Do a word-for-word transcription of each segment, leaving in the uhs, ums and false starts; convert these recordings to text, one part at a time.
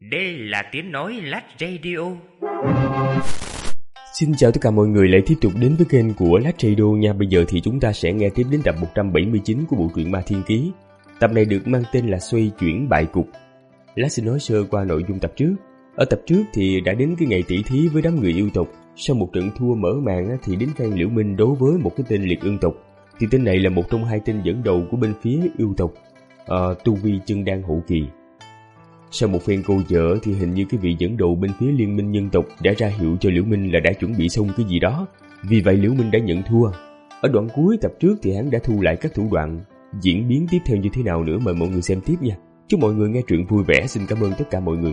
Đây là tiếng nói Lát Radio. Xin chào tất cả mọi người lại tiếp tục đến với kênh của Lát Radio nha. Bây giờ thì chúng ta sẽ nghe tiếp đến tập một trăm bảy mươi chín của bộ truyện Ma Thiên Ký. Tập này được mang tên là Xoay Chuyển Bại Cục. Lát xin nói sơ qua nội dung tập trước. Ở tập trước thì đã đến cái ngày tỷ thí với đám người yêu tộc. Sau một trận thua mở màn thì đến phen Liễu Minh đấu với một cái tên Liệt Ương tộc. Thì tên này là một trong hai tên dẫn đầu của bên phía yêu tộc, à, tu vi chân đan hậu kỳ. Sau một phen câu dở thì hình như cái vị dẫn đầu bên phía liên minh nhân tộc đã ra hiệu cho Liễu Minh là đã chuẩn bị xong cái gì đó. Vì vậy Liễu Minh đã nhận thua. Ở đoạn cuối tập trước thì hắn đã thu lại các thủ đoạn. Diễn biến tiếp theo như thế nào nữa mời mọi người xem tiếp nha. Chúc mọi người nghe truyện vui vẻ. Xin cảm ơn tất cả mọi người.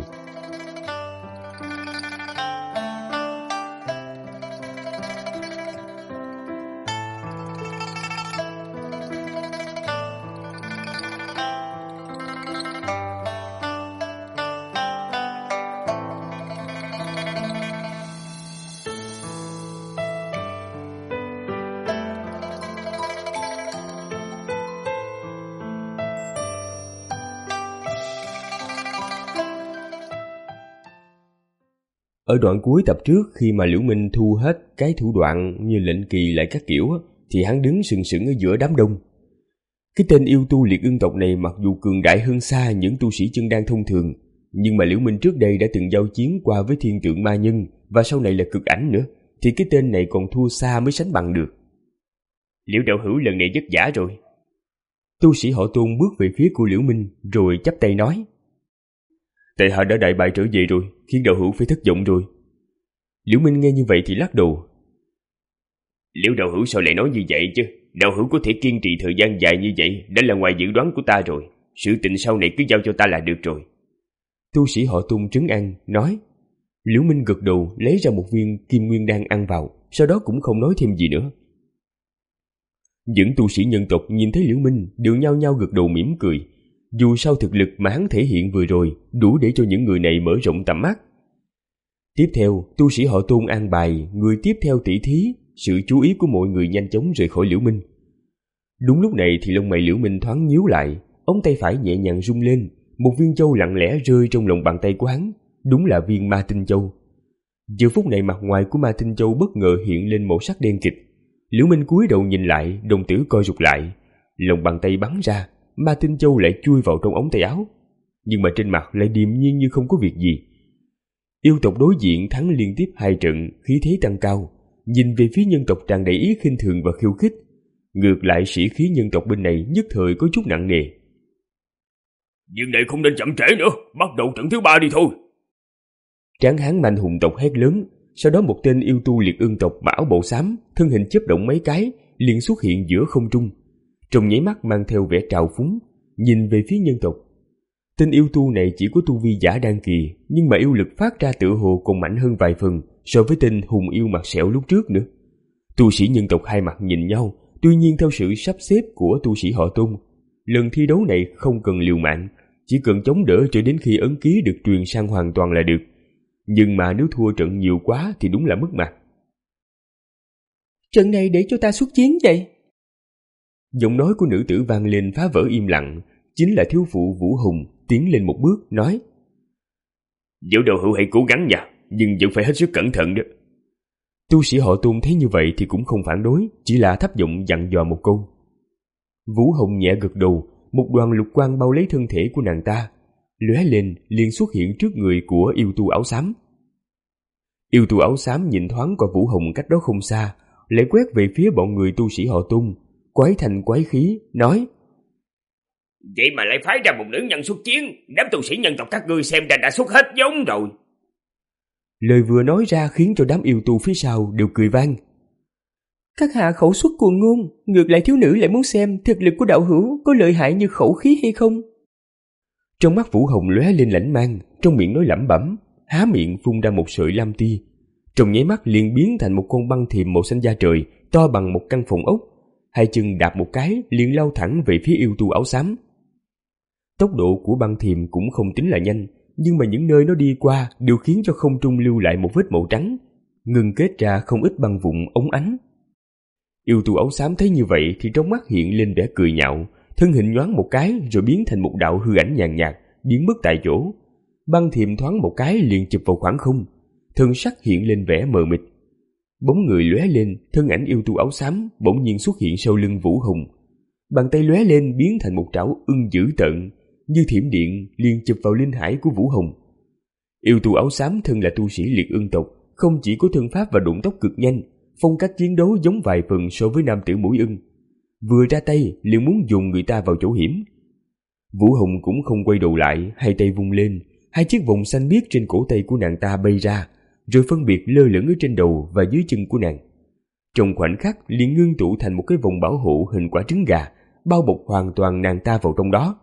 Ở đoạn cuối tập trước, khi mà Liễu Minh thu hết cái thủ đoạn như lệnh kỳ lại các kiểu, thì hắn đứng sừng sững ở giữa đám đông. Cái tên yêu tu Liệt Ương tộc này mặc dù cường đại hơn xa những tu sĩ chân đan thông thường, nhưng mà Liễu Minh trước đây đã từng giao chiến qua với thiên tượng ma nhân và sau này là cực ảnh nữa, thì cái tên này còn thua xa mới sánh bằng được. Liễu đạo hữu lần này vất vả rồi. Tu sĩ họ Tôn bước về phía của Liễu Minh rồi chắp tay nói: Tại hạ đã đại bại trở về rồi, khiến đạo hữu phải thất vọng rồi. Liễu Minh nghe như vậy thì lắc đầu. Liễu đạo hữu sao lại nói như vậy chứ? Đạo hữu có thể kiên trì thời gian dài như vậy đã là ngoài dự đoán của ta rồi. Sự tình sau này cứ giao cho ta là được rồi. Tu sĩ họ Tôn trấn an nói. Liễu Minh gật đầu lấy ra một viên kim nguyên đan ăn vào, sau đó cũng không nói thêm gì nữa. Những tu sĩ nhân tộc nhìn thấy Liễu Minh đều nhao nhao gật đầu mỉm cười. Dù sao thực lực mà hắn thể hiện vừa rồi đủ để cho những người này mở rộng tầm mắt. Tiếp theo, tu sĩ họ Tôn an bài người tiếp theo tỷ thí. Sự chú ý của mọi người nhanh chóng rời khỏi Liễu Minh. Đúng lúc này thì lông mày Liễu Minh thoáng nhíu lại, ống tay phải nhẹ nhàng rung lên, một viên châu lặng lẽ rơi trong lòng bàn tay của hắn. Đúng là viên Ma Tinh Châu. Giờ phút này mặt ngoài của Ma Tinh Châu bất ngờ hiện lên màu sắc đen kịt. Liễu Minh cúi đầu nhìn lại, đồng tử co rụt lại, lòng bàn tay bắn ra, Ma Tinh Châu lại chui vào trong ống tay áo. Nhưng mà trên mặt lại điềm nhiên như không có việc gì. Yêu tộc đối diện thắng liên tiếp hai trận, khí thế tăng cao, nhìn về phía nhân tộc tràn đầy ý khinh thường và khiêu khích. Ngược lại sĩ khí nhân tộc bên này nhất thời có chút nặng nề. Nhưng này không nên chậm trễ nữa, bắt đầu trận thứ ba đi thôi. Tráng hán mạnh hùng tộc hét lớn. Sau đó một tên yêu tu Liệt Ương tộc bảo bộ xám, thân hình chớp động mấy cái, liền xuất hiện giữa không trung. Trong nháy mắt mang theo vẻ trào phúng, nhìn về phía nhân tộc. Tên yêu tu này chỉ có tu vi giả đan kỳ, nhưng mà yêu lực phát ra tựa hồ còn mạnh hơn vài phần so với tên hùng yêu mặt sẹo lúc trước nữa. Tu sĩ nhân tộc hai mặt nhìn nhau, tuy nhiên theo sự sắp xếp của tu sĩ họ Tôn, lần thi đấu này không cần liều mạng, chỉ cần chống đỡ cho đến khi ấn ký được truyền sang hoàn toàn là được. Nhưng mà nếu thua trận nhiều quá thì đúng là mất mặt. Trận này để cho ta xuất chiến vậy? Giọng nói của nữ tử vang lên phá vỡ im lặng. Chính là thiếu phụ Vũ Hùng tiến lên một bước nói: Liễu đạo hữu hãy cố gắng nha, nhưng vẫn phải hết sức cẩn thận đó. Tu sĩ họ Tôn thấy như vậy thì cũng không phản đối, chỉ là thấp giọng dặn dò một câu. Vũ Hùng nhẹ gật đầu, một đoàn lục quang bao lấy thân thể của nàng ta, lóe lên liền xuất hiện trước người của yêu tu áo xám. Yêu tu áo xám nhìn thoáng qua Vũ Hùng cách đó không xa, lại quét về phía bọn người tu sĩ họ Tôn, quái thành quái khí nói: Vậy mà lại phái ra một nữ nhân xuất chiến, đám tu sĩ nhân tộc các ngươi xem ra đã xuất hết giống rồi. Lời vừa nói ra khiến cho đám yêu tu phía sau đều cười vang. Các hạ khẩu xuất cuồng ngôn, ngược lại thiếu nữ lại muốn xem thực lực của đạo hữu có lợi hại như khẩu khí hay không. Trong mắt Vũ Hồng lóe lên lãnh mang, trong miệng nói lẩm bẩm, há miệng phun ra một sợi lam ti, trong nháy mắt liền biến thành một con băng thiềm màu xanh da trời, to bằng một căn phòng ốc. Hai chân đạp một cái liền lao thẳng về phía yêu tu áo xám. Tốc độ của băng thiềm cũng không tính là nhanh, nhưng mà những nơi nó đi qua đều khiến cho không trung lưu lại một vết màu trắng, ngừng kết ra không ít băng vụn óng ánh. Yêu tu áo xám thấy như vậy thì trong mắt hiện lên vẻ cười nhạo, thân hình nhoáng một cái rồi biến thành một đạo hư ảnh nhàn nhạt, biến mất tại chỗ. Băng thiềm thoáng một cái liền chụp vào khoảng không, thân sắc hiện lên vẻ mờ mịt. Bóng người lóe lên, thân ảnh yêu tu áo xám bỗng nhiên xuất hiện sau lưng Vũ Hồng. Bàn tay lóe lên biến thành một trảo ưng dữ tợn, như thiểm điện liền chụp vào linh hải của Vũ Hồng. Yêu tu áo xám thân là tu sĩ liệt ưng tộc, không chỉ có thân pháp và động tác cực nhanh, phong cách chiến đấu giống vài phần so với nam tử mũi ưng. Vừa ra tay liền muốn dùng người ta vào chỗ hiểm. Vũ Hồng cũng không quay đầu lại, hai tay vung lên, hai chiếc vòng xanh biếc trên cổ tay của nàng ta bay ra, rồi phân biệt lơ lửng ở trên đầu và dưới chân của nàng. Trong khoảnh khắc liền ngưng tụ thành một cái vòng bảo hộ hình quả trứng gà, bao bọc hoàn toàn nàng ta vào trong đó.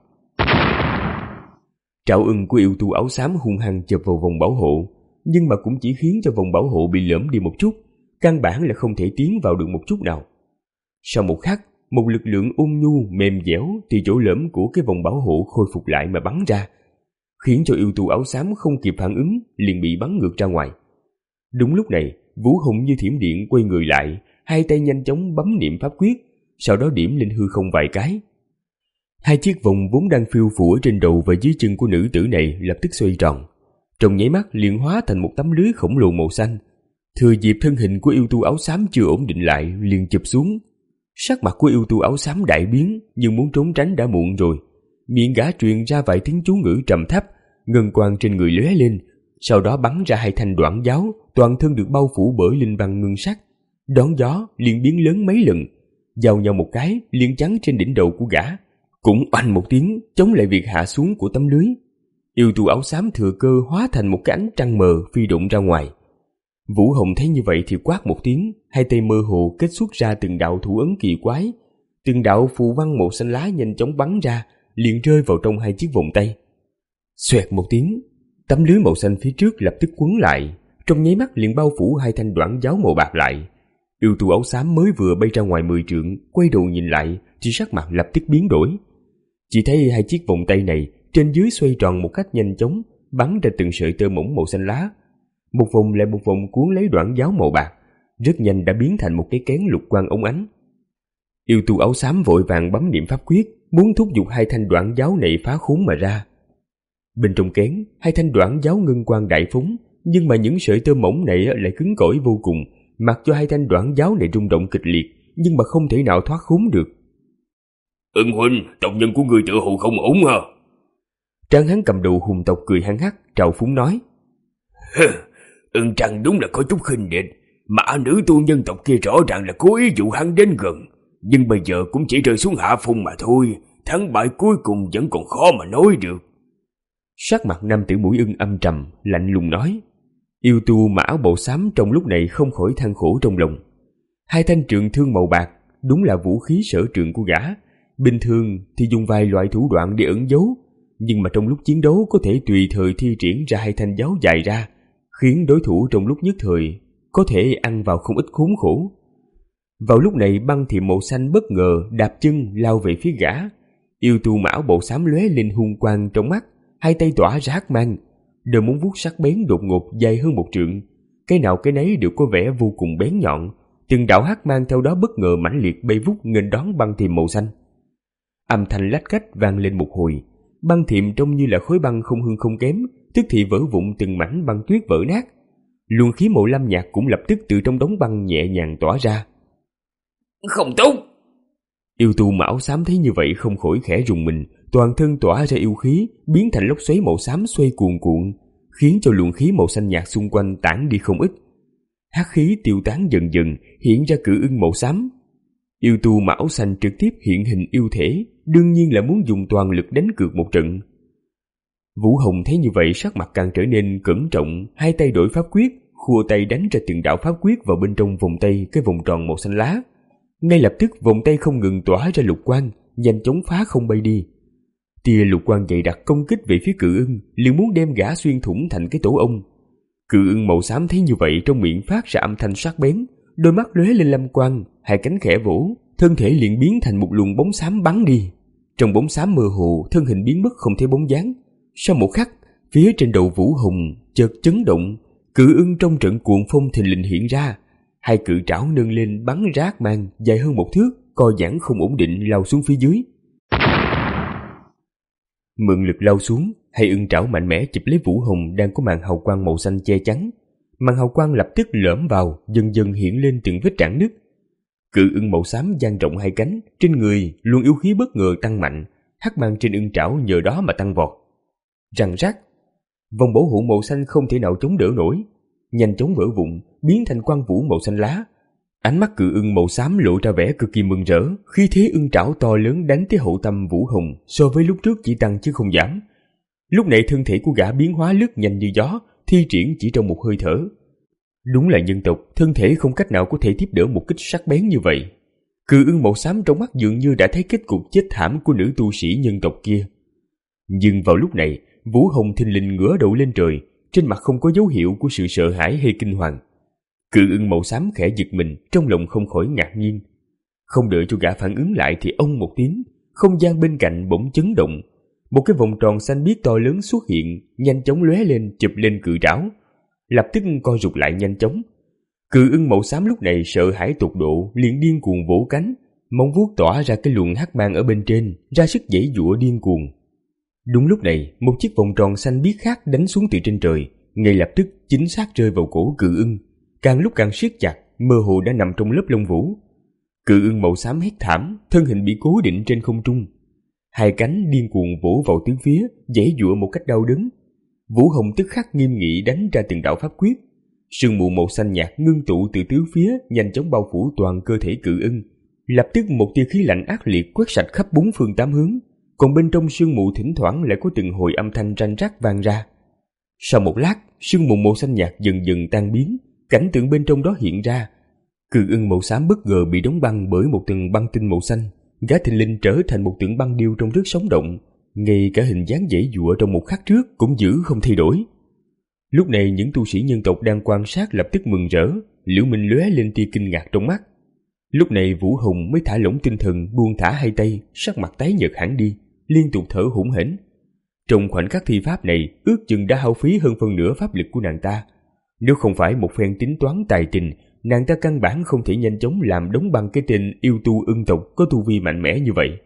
Trảo ưng của yêu tu áo xám hung hăng chộp vào vòng bảo hộ, nhưng mà cũng chỉ khiến cho vòng bảo hộ bị lõm đi một chút, căn bản là không thể tiến vào được một chút nào. Sau một khắc, một lực lượng ôn nhu mềm dẻo từ chỗ lõm của cái vòng bảo hộ khôi phục lại mà bắn ra, khiến cho yêu tu áo xám không kịp phản ứng liền bị bắn ngược ra ngoài. Đúng lúc này, Vũ Hồng như thiểm điện quay người lại, hai tay nhanh chóng bấm niệm pháp quyết, sau đó điểm lên hư không vài cái. Hai chiếc vòng vốn đang phiêu phù ở trên đầu và dưới chân của nữ tử này lập tức xoay tròn, trong nháy mắt liền hóa thành một tấm lưới khổng lồ màu xanh. Thừa dịp thân hình của yêu tu áo xám chưa ổn định lại liền chụp xuống. Sắc mặt của yêu tu áo xám đại biến, nhưng muốn trốn tránh đã muộn rồi. Miệng gã truyền ra vài tiếng chú ngữ trầm thấp, ngân quang trên người lóe lên, sau đó bắn ra hai thanh đoạn giáo, toàn thân được bao phủ bởi linh văn ngân sắc. Đón gió liền biến lớn mấy lần, giao nhau một cái liền chắn trên đỉnh đầu của gã, cũng oanh một tiếng chống lại việc hạ xuống của tấm lưới. Yêu tu áo xám thừa cơ hóa thành một cái ánh trăng mờ phi động ra ngoài. Vũ Hồng thấy như vậy thì quát một tiếng, hai tay mơ hồ kết xuất ra từng đạo thủ ấn kỳ quái, từng đạo phù văn màu xanh lá nhanh chóng bắn ra, liền rơi vào trong hai chiếc vòng tay. Xoẹt một tiếng, tấm lưới màu xanh phía trước lập tức quấn lại, trong nháy mắt liền bao phủ hai thanh đoạn giáo màu bạc lại. Yêu tu áo xám mới vừa bay ra ngoài mười trượng, quay đầu nhìn lại thì sắc mặt lập tức biến đổi. Chỉ thấy hai chiếc vòng tay này trên dưới xoay tròn một cách nhanh chóng, bắn ra từng sợi tơ mỏng màu xanh lá. Một vòng lại một vòng cuốn lấy đoạn giáo màu bạc, rất nhanh đã biến thành một cái kén lục quang óng ánh. Yêu tu áo xám vội vàng bấm niệm pháp quyết, muốn thúc giục hai thanh đoạn giáo này phá khốn mà ra. Bên trong kén, hai thanh đoạn giáo ngân quang đại phóng, nhưng mà những sợi tơ mỏng này lại cứng cỏi vô cùng, mặc cho hai thanh đoạn giáo này rung động kịch liệt, nhưng mà không thể nào thoát khốn được. Ưng huynh, tộc nhân của người tự hồ không ổn hả? Tráng hán cầm đầu hùng tộc cười hăng hắc, trào phúng nói. Ưng Trăng đúng là có chút khinh địch, mà nữ tu nhân tộc kia rõ ràng là cố ý dụ hắn đến gần, nhưng bây giờ cũng chỉ rơi xuống hạ phong mà thôi, thắng bại cuối cùng vẫn còn khó mà nói được. Sắc mặt nam tử mũi ưng âm trầm, lạnh lùng nói. Yêu tu mà áo bào xám trong lúc này không khỏi than khổ trong lòng. Hai thanh trượng thương màu bạc đúng là vũ khí sở trường của gã, bình thường thì dùng vài loại thủ đoạn để ẩn giấu, nhưng mà trong lúc chiến đấu có thể tùy thời thi triển ra hai thanh giáo dài ra, khiến đối thủ trong lúc nhất thời có thể ăn vào không ít khốn khổ. Vào lúc này băng thiềm màu xanh bất ngờ đạp chân lao về phía gã. Yêu tu mão bộ xám lóe lên hung quang trong mắt, hai tay tỏa ra hắc mang, đôi móng vuốt sắc bén đột ngột dài hơn một trượng, cái nào cái nấy đều có vẻ vô cùng bén nhọn. Từng đạo hắc mang theo đó bất ngờ mãnh liệt bay vút nghênh đón băng thiềm màu xanh. Âm thanh lách cách vang lên một hồi, băng thiềm trông như là khối băng không hưng không kém, tức thì vỡ vụn từng mảnh băng tuyết vỡ nát. Luồng khí màu lam nhạt cũng lập tức từ trong đống băng nhẹ nhàng tỏa ra. Không tốt! Yêu tu mão xám thấy như vậy không khỏi khẽ rùng mình, toàn thân tỏa ra yêu khí, biến thành lốc xoáy màu xám xoay cuồn cuộn, khiến cho luồng khí màu xanh nhạt xung quanh tản đi không ít. Hắc khí tiêu tán dần dần, hiện ra cự ưng màu xám. Yêu tu mão xanh trực tiếp hiện hình yêu thể, đương nhiên là muốn dùng toàn lực đánh cược một trận. Vũ Hồng thấy như vậy sắc mặt càng trở nên cẩn trọng, hai tay đổi pháp quyết, khua tay đánh ra từng đạo pháp quyết vào bên trong vòng tay cái vòng tròn màu xanh lá. Ngay lập tức vòng tay không ngừng tỏa ra lục quang, nhanh chóng phá không bay đi. Tia lục quang dày đặc công kích về phía cự ưng, liền muốn đem gã xuyên thủng thành cái tổ ong. Cự ưng màu xám thấy như vậy trong miệng phát ra âm thanh sắc bén, đôi mắt lóe lên lam quang, hai cánh khẽ vỗ, thân thể liền biến thành một luồng bóng xám bắn đi. Trong bóng xám mơ hồ, thân hình biến mất không thấy bóng dáng. Sau một khắc, phía trên đầu Vũ Hồng chợt chấn động, cự ưng trong trận cuồng phong thình lình hiện ra, hai cự trảo nâng lên bắn rác mang dài hơn một thước, co giãn không ổn định lao xuống phía dưới. Mượn lực lao xuống, hai ưng trảo mạnh mẽ chụp lấy Vũ Hồng đang có màn hào quang màu xanh che chắn. Màn hào quang lập tức lõm vào, dần dần hiện lên từng vết rạn nứt. Cự ưng màu xám dang rộng hai cánh, trên người luôn yếu khí bất ngờ tăng mạnh, hắc mang trên ưng trảo nhờ đó mà tăng vọt. Răng rắc, vòng bảo hộ màu xanh không thể nào chống đỡ nổi, nhanh chóng vỡ vụn, biến thành quang vũ màu xanh lá. Ánh mắt cự ưng màu xám lộ ra vẻ cực kỳ mừng rỡ, khi thế ưng trảo to lớn đánh tới hậu tâm Vũ Hồng so với lúc trước chỉ tăng chứ không giảm. Lúc này thân thể của gã biến hóa lướt nhanh như gió, thi triển chỉ trong một hơi thở. Đúng là nhân tộc, thân thể không cách nào có thể tiếp đỡ một kích sắc bén như vậy. Cự ưng màu xám trong mắt dường như đã thấy kết cục chết thảm của nữ tu sĩ nhân tộc kia. Nhưng vào lúc này, Vũ Hồng thình lình ngửa đầu lên trời, trên mặt không có dấu hiệu của sự sợ hãi hay kinh hoàng. Cự ưng màu xám khẽ giật mình, trong lòng không khỏi ngạc nhiên. Không đợi cho gã phản ứng lại thì ông một tiếng, không gian bên cạnh bỗng chấn động. Một cái vòng tròn xanh biếc to lớn xuất hiện, nhanh chóng lóe lên chụp lên cự trảo, lập tức co rụt lại nhanh chóng. Cự ưng màu xám lúc này sợ hãi tột độ, liền điên cuồng vỗ cánh, móng vuốt tỏa ra cái luồng hắc mang ở bên trên, ra sức giãy giụa điên cuồng. Đúng lúc này, một chiếc vòng tròn xanh biếc khác đánh xuống từ trên trời, ngay lập tức chính xác rơi vào cổ cự ưng, càng lúc càng siết chặt, mơ hồ đã nằm trong lớp lông vũ. Cự ưng màu xám hét thảm, thân hình bị cố định trên không trung, hai cánh điên cuồng vỗ vào tứ phía, giãy giụa một cách đau đớn. Vũ Hồng tức khắc nghiêm nghị đánh ra từng đạo pháp quyết, sương mù màu xanh nhạt ngưng tụ từ tứ phía, nhanh chóng bao phủ toàn cơ thể cự ưng. Lập tức một tia khí lạnh ác liệt quét sạch khắp bốn phương tám hướng, còn bên trong sương mù thỉnh thoảng lại có từng hồi âm thanh răng rắc vang ra. Sau một lát, sương mù màu xanh nhạt dần dần tan biến, cảnh tượng bên trong đó hiện ra. Cự ưng màu xám bất ngờ bị đóng băng bởi một tầng băng tinh màu xanh, gã thình lình trở thành một tượng băng điêu trong nước sống động, ngay cả hình dáng giãy giụa trong một khắc trước cũng giữ không thay đổi. Lúc này những tu sĩ nhân tộc đang quan sát lập tức mừng rỡ, Liễu Minh lóe lên tia kinh ngạc trong mắt. Lúc này Vũ Hồng mới thả lỏng tinh thần, buông thả hai tay, sắc mặt tái nhợt hẳn đi, liên tục thở hổn hển. Trong khoảnh khắc thi pháp này, ước chừng đã hao phí hơn phân nửa pháp lực của nàng ta. Nếu không phải một phen tính toán tài tình, nàng ta căn bản không thể nhanh chóng làm đóng băng cái tên yêu tu ưng tộc có tu vi mạnh mẽ như vậy.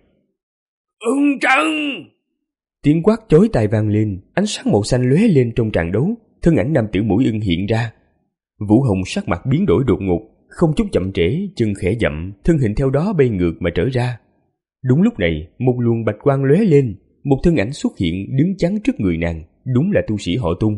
Ưng trăng! Tiếng quát chói tai vang lên, ánh sáng màu xanh lóe lên trong tràng đấu, thân ảnh nam tử mũi ưng hiện ra. Vũ Hồng sắc mặt biến đổi đột ngột, không chút chậm trễ, chân khẽ dậm, thân hình theo đó bay ngược mà trở ra. Đúng lúc này, một luồng bạch quang lóe lên, một thân ảnh xuất hiện đứng chắn trước người nàng, đúng là tu sĩ họ Tung.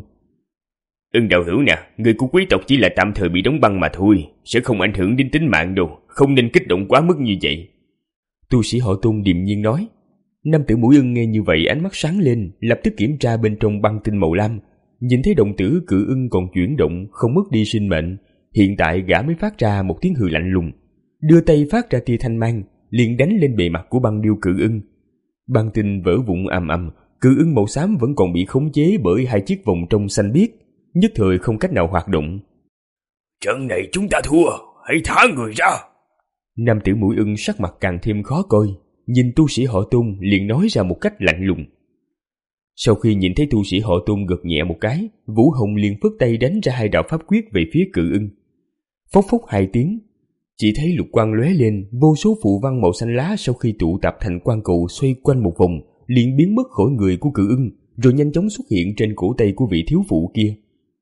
Ưng đạo hữu nè, người của quý tộc chỉ là tạm thời bị đóng băng mà thôi, sẽ không ảnh hưởng đến tính mạng đâu, không nên kích động quá mức như vậy. Tu sĩ họ Tung điềm nhiên nói. Nam tử mũi ưng nghe như vậy ánh mắt sáng lên, lập tức kiểm tra bên trong băng tinh màu lam, nhìn thấy đồng tử cự ưng còn chuyển động, không mất đi sinh mệnh. Hiện tại gã mới phát ra một tiếng hừ lạnh lùng, đưa tay phát ra tia thanh mang, liền đánh lên bề mặt của băng điêu cự ưng. Băng tinh vỡ vụn ầm ầm, cự ưng màu xám vẫn còn bị khống chế bởi hai chiếc vòng trong xanh biếc, nhất thời không cách nào hoạt động. Trận này chúng ta thua, hãy thả người ra. Nam tử mũi ưng sắc mặt càng thêm khó coi, nhìn tu sĩ họ Tung liền nói ra một cách lạnh lùng. Sau khi nhìn thấy tu sĩ họ Tung gật nhẹ một cái, Vũ Hồng liền phất tay đánh ra hai đạo pháp quyết về phía cự ưng. Phốc phốc hai tiếng, chỉ thấy lục quang lóe lên, vô số phù văn màu xanh lá sau khi tụ tập thành quang cầu xoay quanh một vòng, liền biến mất khỏi người của cự ưng, rồi nhanh chóng xuất hiện trên cổ tay của vị thiếu phụ kia.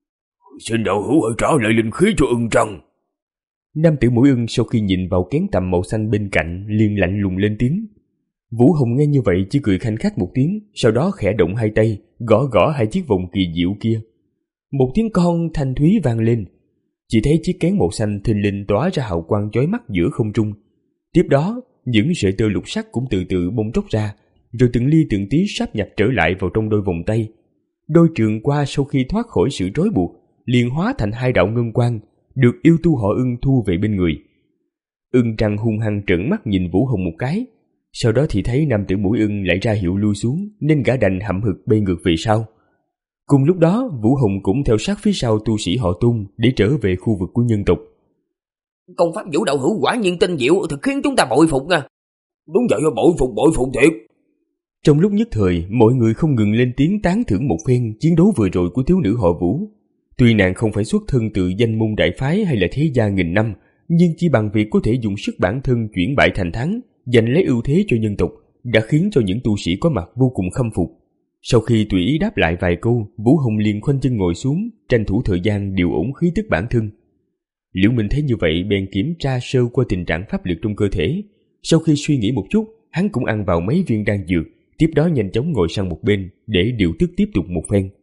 Xin đạo hữu hãy trả lại linh khí cho ưng trăng. Nam tử mũi ưng sau khi nhìn vào kén tầm màu xanh bên cạnh liền lạnh lùng lên tiếng. Vũ Hồng nghe như vậy chỉ cười khanh khách một tiếng, sau đó khẽ động hai tay, gõ gõ hai chiếc vòng kỳ diệu kia. Một tiếng con thanh thúy vang lên, chỉ thấy chiếc kén màu xanh thình lình tỏa ra hào quang chói mắt giữa không trung. Tiếp đó, những sợi tơ lục sắc cũng từ từ bung tróc ra, rồi từng ly từng tí sáp nhập trở lại vào trong đôi vòng tay. Đôi trường qua sau khi thoát khỏi sự trói buộc, liền hóa thành hai đạo ngân quang, được yêu tu họ ưng thu về bên người. Ưng trăng hung hăng trợn mắt nhìn Vũ Hồng một cái, sau đó thì thấy nam tử mũi ưng lại ra hiệu lui xuống, nên gã đành hậm hực bay ngược về sau. Cùng lúc đó, Vũ Hồng cũng theo sát phía sau tu sĩ họ Tung để trở về khu vực của nhân tộc. Công pháp Vũ đạo hữu quả nhiên tinh diệu, thật khiến chúng ta bội phục nha. Đúng vậy, bội phục bội phục thiệt. Trong lúc nhất thời, mọi người không ngừng lên tiếng tán thưởng một phen chiến đấu vừa rồi của thiếu nữ họ Vũ. Tuy nàng không phải xuất thân từ danh môn đại phái hay là thế gia nghìn năm, nhưng chỉ bằng việc có thể dùng sức bản thân chuyển bại thành thắng, giành lấy ưu thế cho nhân tộc, đã khiến cho những tu sĩ có mặt vô cùng khâm phục. Sau khi tùy ý đáp lại vài câu, Vũ Hồng liền khoanh chân ngồi xuống, tranh thủ thời gian điều ổn khí tức bản thân. Liễu Minh thấy như vậy bèn kiểm tra sơ qua tình trạng pháp lực trong cơ thể. Sau khi suy nghĩ một chút, hắn cũng ăn vào mấy viên đan dược, tiếp đó nhanh chóng ngồi sang một bên để điều tức tiếp tục một phen.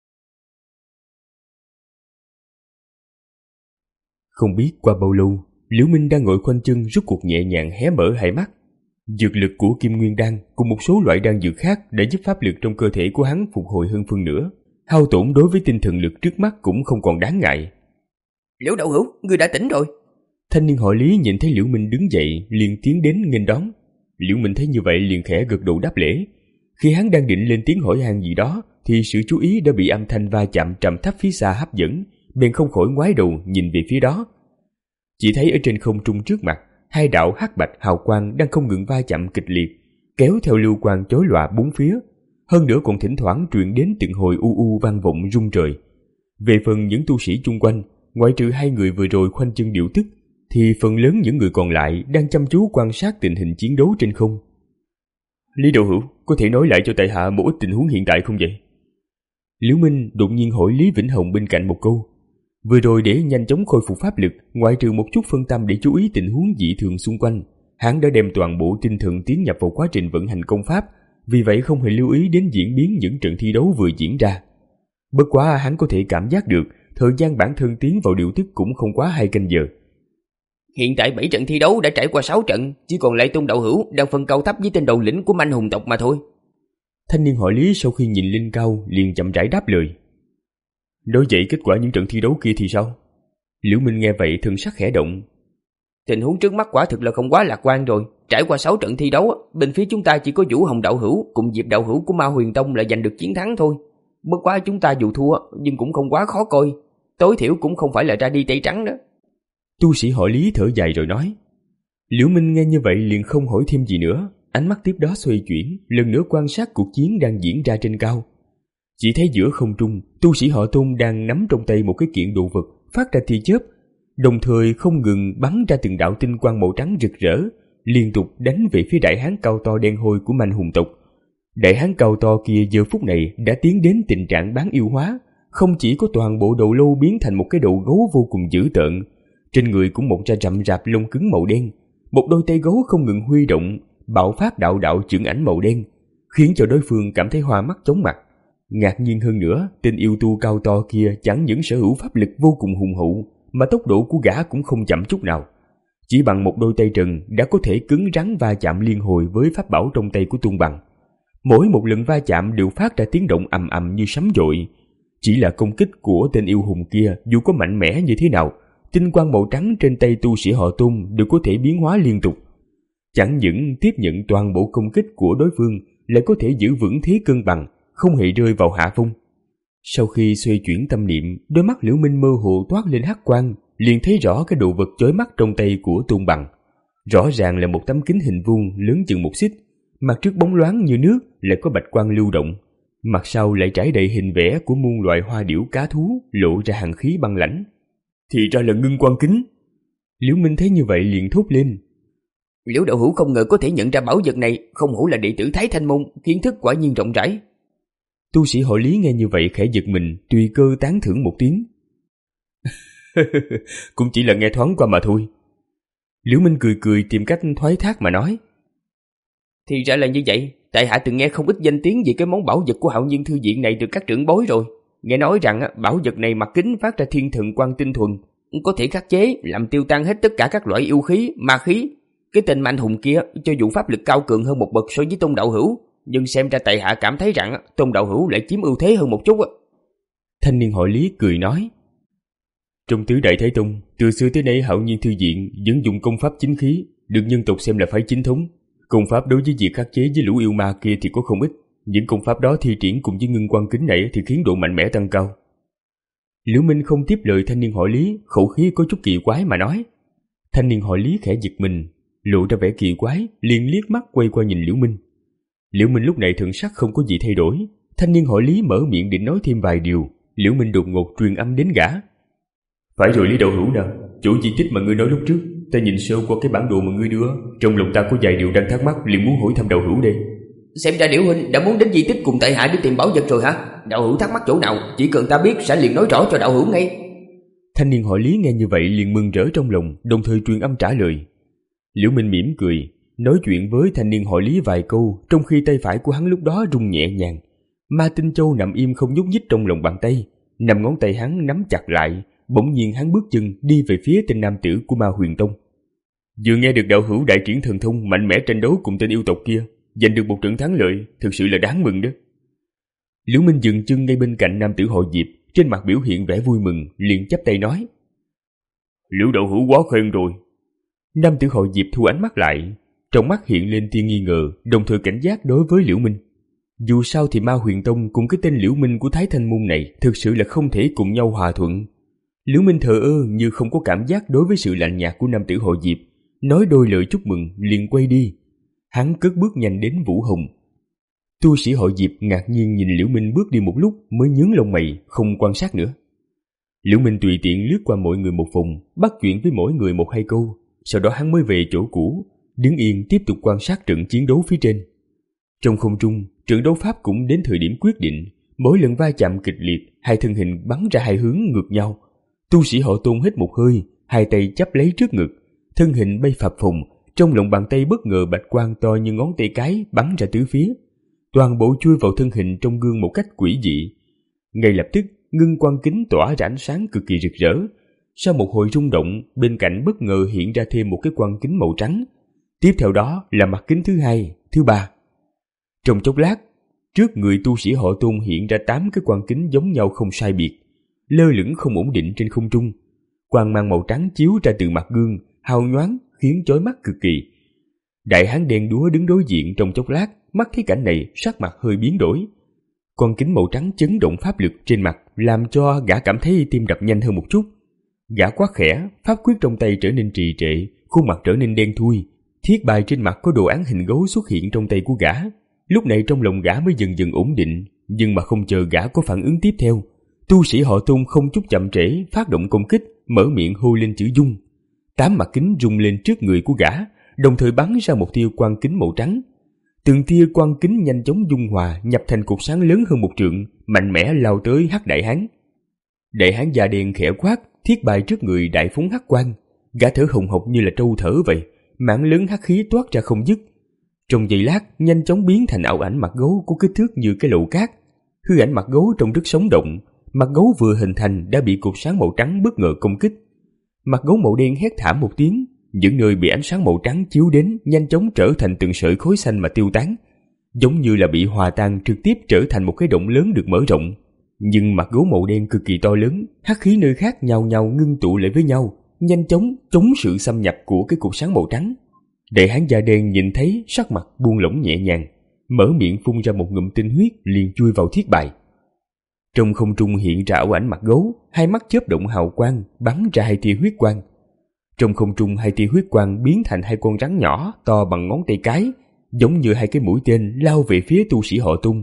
Không biết qua bao lâu, Liễu Minh đang ngồi khoanh chân rút cuộc nhẹ nhàng hé mở hai mắt. Dược lực của Kim Nguyên Đan cùng một số loại đan dược khác đã giúp pháp lực trong cơ thể của hắn phục hồi hơn phân nửa. Hao tổn đối với tinh thần lực trước mắt cũng không còn đáng ngại. Liễu đạo hữu, ngươi đã tỉnh rồi. Thanh niên họ Lý nhìn thấy Liễu Minh đứng dậy liền tiến đến nghênh đón. Liễu Minh thấy như vậy liền khẽ gật đầu đáp lễ. Khi hắn đang định lên tiếng hỏi han gì đó thì sự chú ý đã bị âm thanh va chạm trầm thấp phía xa hấp dẫn, bèn không khỏi ngoái đầu nhìn về phía đó. Chỉ thấy ở trên không trung trước mặt, hai đạo hắc bạch hào quang đang không ngừng va chạm kịch liệt, kéo theo lưu quang chói lòa bốn phía. Hơn nữa còn thỉnh thoảng truyền đến từng hồi u u vang vọng rung trời. Về phần những tu sĩ chung quanh, ngoại trừ hai người vừa rồi khoanh chân điều tức, thì phần lớn những người còn lại đang chăm chú quan sát tình hình chiến đấu trên không. Lý đạo hữu, có thể nói lại cho tại hạ một ít tình huống hiện tại không vậy? Liễu Minh đột nhiên hỏi Lý Vĩnh Hồng bên cạnh một câu. Vừa rồi để nhanh chóng khôi phục pháp lực, ngoại trừ một chút phân tâm để chú ý tình huống dị thường xung quanh, hắn đã đem toàn bộ tinh thần tiến nhập vào quá trình vận hành công pháp, vì vậy không hề lưu ý đến diễn biến những trận thi đấu vừa diễn ra. Bất quá hắn có thể cảm giác được thời gian bản thân tiến vào điều tức cũng không quá hai canh giờ. Hiện tại bảy trận thi đấu đã trải qua sáu trận, chỉ còn lại Tôn đạo hữu đang phân cao thấp với tên đầu lĩnh của manh hùng tộc mà thôi. Thanh niên họ Lý sau khi nhìn lên cao liền chậm rãi đáp lời. Nói vậy kết quả những trận thi đấu kia thì sao? Liễu Minh nghe vậy thần sắc khẽ động. Tình huống trước mắt quả thực là không quá lạc quan rồi. Trải qua sáu trận thi đấu, bên phía chúng ta chỉ có Vũ Hồng đạo hữu cùng Diệp đạo hữu của Ma Huyền Tông là giành được chiến thắng thôi. Bất quá chúng ta dù thua nhưng cũng không quá khó coi, tối thiểu cũng không phải là ra đi tay trắng đó. Tu sĩ họ Lý thở dài rồi nói. Liễu Minh nghe như vậy liền không hỏi thêm gì nữa, ánh mắt tiếp đó xoay chuyển, lần nữa quan sát cuộc chiến đang diễn ra trên cao. Chỉ thấy giữa không trung, tu sĩ họ Tôn đang nắm trong tay một cái kiện đồ vật phát ra tia chớp, đồng thời không ngừng bắn ra từng đạo tinh quang màu trắng rực rỡ, liên tục đánh về phía đại hán cao to đen hôi của manh hùng tộc. Đại hán cao to kia giờ phút này đã tiến đến tình trạng bán yêu hóa, không chỉ có toàn bộ đầu lâu biến thành một cái đầu gấu vô cùng dữ tợn, trên người cũng mọc ra rậm rạp lông cứng màu đen, một đôi tay gấu không ngừng huy động, bạo phát đạo đạo chưởng ảnh màu đen, khiến cho đối phương cảm thấy hoa mắt chóng mặt. Ngạc nhiên hơn nữa, tên yêu tu cao to kia chẳng những sở hữu pháp lực vô cùng hùng hậu, mà tốc độ của gã cũng không chậm chút nào. Chỉ bằng một đôi tay trần đã có thể cứng rắn va chạm liên hồi với pháp bảo trong tay của Tung Bằng. Mỗi một lần va chạm đều phát ra tiếng động ầm ầm như sấm dội. Chỉ là công kích của tên yêu hùng kia dù có mạnh mẽ như thế nào, tinh quang màu trắng trên tay tu sĩ họ Tung đều có thể biến hóa liên tục. Chẳng những tiếp nhận toàn bộ công kích của đối phương, lại có thể giữ vững thế cân bằng, không hề rơi vào hạ phong. Sau khi xoay chuyển tâm niệm, đôi mắt Liễu Minh mơ hồ toát lên hắc quang, liền thấy rõ cái đồ vật chói mắt trong tay của Tôn Bằng. Rõ ràng là một tấm kính hình vuông lớn chừng một xích, mặt trước bóng loáng như nước lại có bạch quang lưu động, mặt sau lại trải đầy hình vẽ của muôn loài hoa điểu cá thú, lộ ra hàn khí băng lãnh. Thì ra là ngưng quang kính. Liễu Minh thấy như vậy liền thốt lên. Liễu đạo hữu không ngờ có thể nhận ra bảo vật này, không hổ là đệ tử Thái Thanh môn, kiến thức quả nhiên rộng rãi. Tu sĩ họ Lý nghe như vậy khẽ giật mình, tùy cơ tán thưởng một tiếng. Cũng chỉ là nghe thoáng qua mà thôi. Liễu Minh cười cười tìm cách thoái thác mà nói. Thì ra là như vậy, tại hạ từng nghe không ít danh tiếng về cái món bảo vật của Hạo Nhiên thư viện này từ các trưởng bối rồi. Nghe nói rằng bảo vật này mặt kính phát ra thiên thần quang tinh thuần, có thể khắc chế, làm tiêu tan hết tất cả các loại yêu khí, ma khí. Cái tên manh hùng kia cho dù pháp lực cao cường hơn một bậc so với Tôn đạo hữu, nhưng xem ra tại hạ cảm thấy rằng Tôn đạo hữu lại chiếm ưu thế hơn một chút. Thanh niên họ Lý cười nói. Trong tứ đại Thái Tông, từ xưa tới nay Hạo Nhiên thư viện vẫn dùng công pháp chính khí, được nhân tộc xem là phái chính thống. Công pháp đối với việc khắc chế với lũ yêu ma kia thì có không ít, những công pháp đó thi triển cùng với ngưng quang kính này thì khiến độ mạnh mẽ tăng cao. Liễu Minh không tiếp lời thanh niên họ Lý, khẩu khí có chút kỳ quái mà nói. Thanh niên họ Lý khẽ giật mình, lộ ra vẻ kỳ quái, liền liếc mắt quay qua nhìn Liễu Minh. Liễu Minh lúc này thần sắc không có gì thay đổi. Thanh niên họ Lý mở miệng định nói thêm vài điều, Liễu Minh đột ngột truyền âm đến gã. Phải rồi Lý đạo hữu nè, chỗ di tích mà ngươi nói lúc trước, ta nhìn sơ qua cái bản đồ mà ngươi đưa, trong lòng ta có vài điều đang thắc mắc, liền muốn hỏi thăm đạo hữu đây. Xem ra Điểu huynh đã muốn đến di tích cùng tại hạ đi tìm bảo vật rồi hả? Đạo hữu thắc mắc chỗ nào, chỉ cần ta biết sẽ liền nói rõ cho đạo hữu ngay. Thanh niên họ Lý nghe như vậy liền mừng rỡ trong lòng, đồng thời truyền âm trả lời. Liễu Minh mỉm cười, nói chuyện với thanh niên họ Lý vài câu, trong khi tay phải của hắn lúc đó rung nhẹ nhàng. Ma Tinh Châu nằm im không nhúc nhích trong lòng bàn tay, nằm ngón tay hắn nắm chặt lại. Bỗng nhiên hắn bước chân đi về phía tên nam tử của Ma Huyền Tông. Vừa nghe được đạo hữu đại triển thần thông, mạnh mẽ tranh đấu cùng tên yêu tộc kia, giành được một trận thắng lợi, thực sự là đáng mừng đó. Liễu Minh dừng chân ngay bên cạnh nam tử họ Diệp, trên mặt biểu hiện vẻ vui mừng, liền chắp tay nói: Liễu đạo hữu quá khen rồi. Nam tử họ Diệp thu ánh mắt lại, trong mắt hiện lên tia nghi ngờ, đồng thời cảnh giác đối với Liễu Minh. Dù sao thì Ma Huyền Tông cùng cái tên Liễu Minh của Thái Thanh Môn này thực sự là không thể cùng nhau hòa thuận. Liễu Minh thờ ơ như không có cảm giác đối với sự lạnh nhạt của nam tử họ Diệp, nói đôi lời chúc mừng liền quay đi. Hắn cất bước nhanh đến Vũ Hồng. Tu sĩ họ Diệp ngạc nhiên nhìn Liễu Minh bước đi một lúc mới nhướng lông mày, không quan sát nữa. Liễu Minh tùy tiện lướt qua mỗi người một vòng, bắt chuyện với mỗi người một hai câu, sau đó hắn mới về chỗ cũ, đứng yên tiếp tục quan sát trận chiến đấu phía trên. Trong không trung, trận đấu pháp cũng đến thời điểm quyết định, mỗi lần va chạm kịch liệt, hai thân hình bắn ra hai hướng ngược nhau. Tu sĩ họ Tôn hít một hơi, hai tay chắp lấy trước ngực, thân hình bay phập phồng, trong lòng bàn tay bất ngờ bạch quang to như ngón tay cái bắn ra tứ phía, toàn bộ chui vào thân hình trong gương một cách quỷ dị. Ngay lập tức, ngưng quang kính tỏa ra ánh sáng cực kỳ rực rỡ. Sau một hồi rung động, bên cạnh bất ngờ hiện ra thêm một cái quang kính màu trắng. Tiếp theo đó là mặt kính thứ hai, thứ ba. Trong chốc lát, trước người tu sĩ họ Tôn hiện ra tám cái quang kính giống nhau không sai biệt, lơ lửng không ổn định trên không trung. Quang mang màu trắng chiếu ra từ mặt gương, hào nhoáng khiến chói mắt cực kỳ. Đại hán đen đúa đứng đối diện trong chốc lát, mắt thấy cảnh này sắc mặt hơi biến đổi. Quang kính màu trắng chấn động pháp lực trên mặt, làm cho gã cảm thấy tim đập nhanh hơn một chút. Gã quát khẽ, pháp quyết trong tay trở nên trì trệ, khuôn mặt trở nên đen thui. Thiết bài trên mặt có đồ án hình gấu xuất hiện trong tay của gã. Lúc này trong lòng gã mới dần dần ổn định, nhưng mà không chờ gã có phản ứng tiếp theo, tu sĩ họ Tôn không chút chậm trễ phát động công kích, mở miệng hô lên chữ dung. Tám mặt kính rung lên trước người của gã, đồng thời bắn ra một tia quang kính màu trắng. Từng tia quang kính nhanh chóng dung hòa, nhập thành cột sáng lớn hơn một trượng, mạnh mẽ lao tới hắc đại hán. Đại hán da đen khẽ quát, thiết bài trước người đại phóng hắc quang, gã thở hồng hộc như là trâu thở vậy, mảng lớn hắc khí toát ra không dứt. Trong giây lát, nhanh chóng biến thành ảo ảnh mặt gấu có kích thước như cái lậu cát. Hư ảnh mặt gấu trông rất sống động, mặt gấu vừa hình thành đã bị cột sáng màu trắng bất ngờ công kích. Mặt gấu màu đen hét thảm một tiếng, những nơi bị ánh sáng màu trắng chiếu đến nhanh chóng trở thành từng sợi khối xanh mà tiêu tán, giống như là bị hòa tan trực tiếp trở thành một cái động lớn được mở rộng. Nhưng mặt gấu màu đen cực kỳ to lớn, hắc khí nơi khác nhào nhào ngưng tụ lại với nhau, nhanh chóng chống sự xâm nhập của cái cột sáng màu trắng. Đại hán da đen nhìn thấy, sắc mặt buông lỏng nhẹ nhàng, mở miệng phun ra một ngụm tinh huyết liền chui vào thiết bài. Trong không trung hiện ra ảo ảnh mặt gấu, hai mắt chớp động hào quang, bắn ra hai tia huyết quang. Trong không trung hai tia huyết quang biến thành hai con rắn nhỏ to bằng ngón tay cái, giống như hai cái mũi tên lao về phía tu sĩ họ Tung.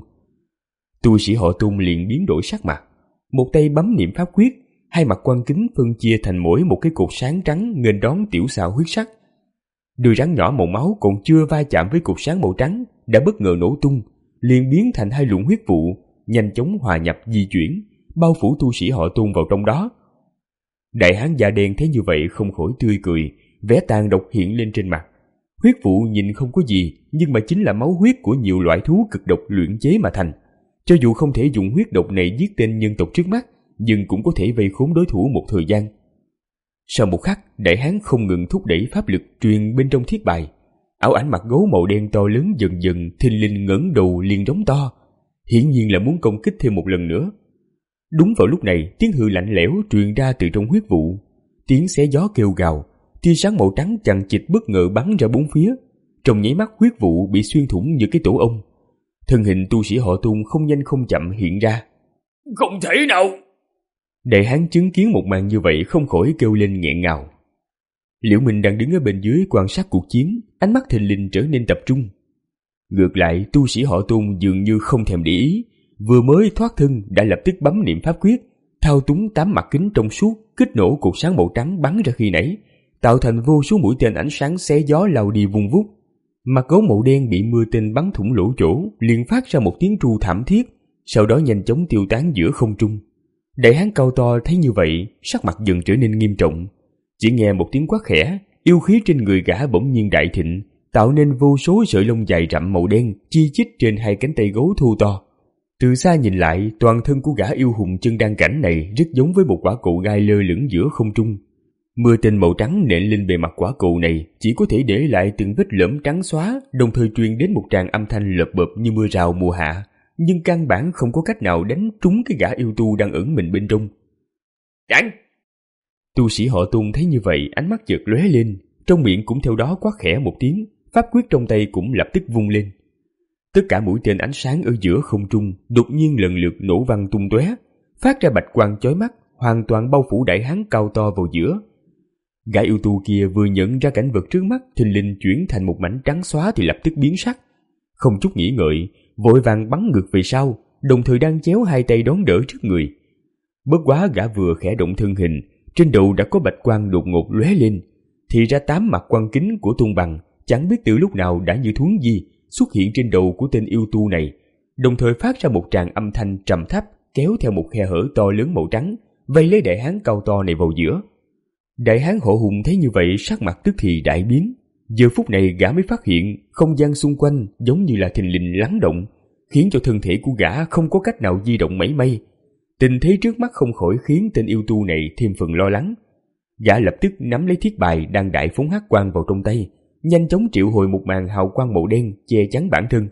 Tu sĩ họ Tung liền biến đổi sắc mặt, một tay bấm niệm pháp quyết, hai mặt quang kính phân chia thành mỗi một cái cột sáng trắng nghênh đón tiểu xào huyết sắc. Đôi rắn nhỏ màu máu còn chưa va chạm với cột sáng màu trắng đã bất ngờ nổ tung, liền biến thành hai luồng huyết vụ, nhanh chóng hòa nhập di chuyển, bao phủ tu sĩ họ Tôn vào trong đó. Đại hán da đen thấy như vậy không khỏi tươi cười, vẻ tàn độc hiện lên trên mặt. Huyết vụ nhìn không có gì, nhưng mà chính là máu huyết của nhiều loại thú cực độc luyện chế mà thành. Cho dù không thể dùng huyết độc này giết tên nhân tộc trước mắt, nhưng cũng có thể vây khốn đối thủ một thời gian. Sau một khắc, đại hán không ngừng thúc đẩy pháp lực truyền bên trong thiết bài. Ảo ảnh mặt gấu màu đen to lớn dần dần thình lình ngẩng đầu liền rống to, hiển nhiên là muốn công kích thêm một lần nữa. Đúng vào lúc này, tiếng hừ lạnh lẽo truyền ra từ trong huyết vụ, tiếng xé gió kêu gào, tia sáng màu trắng chằng chịt bất ngờ bắn ra bốn phía. Trong nháy mắt huyết vụ bị xuyên thủng như cái tổ ong. Thân hình tu sĩ họ Tôn không nhanh không chậm hiện ra. Không thể nào! Đại hán chứng kiến một màn như vậy không khỏi kêu lên nghẹn ngào. Liễu Minh đang đứng ở bên dưới quan sát cuộc chiến, ánh mắt thình lình trở nên tập trung. Ngược lại, tu sĩ họ Tôn dường như không thèm để ý, vừa mới thoát thân đã lập tức bấm niệm pháp quyết, thao túng tám mặt kính trong suốt, kích nổ cột sáng màu trắng bắn ra khi nãy, tạo thành vô số mũi tên ánh sáng xé gió lao đi vung vút. Mặt gấu màu đen bị mưa tên bắn thủng lỗ chỗ, liền phát ra một tiếng tru thảm thiết, sau đó nhanh chóng tiêu tán giữa không trung. Đại hán cao to thấy như vậy, sắc mặt dần trở nên nghiêm trọng. Chỉ nghe một tiếng quát khẽ, yêu khí trên người gã bỗng nhiên đại thịnh, tạo nên vô số sợi lông dài rậm màu đen chi chít trên hai cánh tay gấu thô to. Từ xa nhìn lại, toàn thân của gã yêu hùng chân đan cảnh này rất giống với một quả cầu gai lơ lửng giữa không trung. Mưa tên màu trắng nện lên bề mặt quả cầu này chỉ có thể để lại từng vết lởm trắng xóa, đồng thời truyền đến một tràng âm thanh lợp bợp như mưa rào mùa hạ, nhưng căn bản không có cách nào đánh trúng cái gã yêu tu đang ẩn mình bên trong. Đánh! Tu sĩ họ Tôn thấy như vậy, ánh mắt chợt lóe lên, trong miệng cũng theo đó quát khẽ một tiếng, pháp quyết trong tay cũng lập tức vung lên. Tất cả mũi tên ánh sáng ở giữa không trung đột nhiên lần lượt nổ văng tung tóe, phát ra bạch quang chói mắt, hoàn toàn bao phủ đại hán cao to vào giữa. Gã yêu tu kia vừa nhận ra cảnh vật trước mắt thình lình chuyển thành một mảnh trắng xóa thì lập tức biến sắc, không chút nghĩ ngợi, vội vàng bắn ngược về sau, đồng thời đang chéo hai tay đón đỡ trước người. Bất quá gã vừa khẽ động thân hình, trên đầu đã có bạch quang đột ngột lóe lên, thì ra tám mặt quang kính của Tôn Bằng chẳng biết từ lúc nào đã như thuấn di xuất hiện trên đầu của tên yêu tu này, đồng thời phát ra một tràng âm thanh trầm thấp kéo theo một khe hở to lớn màu trắng, vây lấy đại hán cao to này vào giữa. Đại hán họ Hùng thấy như vậy, sắc mặt tức thì đại biến. Giờ phút này gã mới phát hiện không gian xung quanh giống như là thình lình lắng động, khiến cho thân thể của gã không có cách nào di động mảy may. Tình thế trước mắt không khỏi khiến tên yêu tu này thêm phần lo lắng. Gã lập tức nắm lấy thiết bài đang đại phóng hắc quang vào trong tay, nhanh chóng triệu hồi một màn hào quang màu đen che chắn bản thân.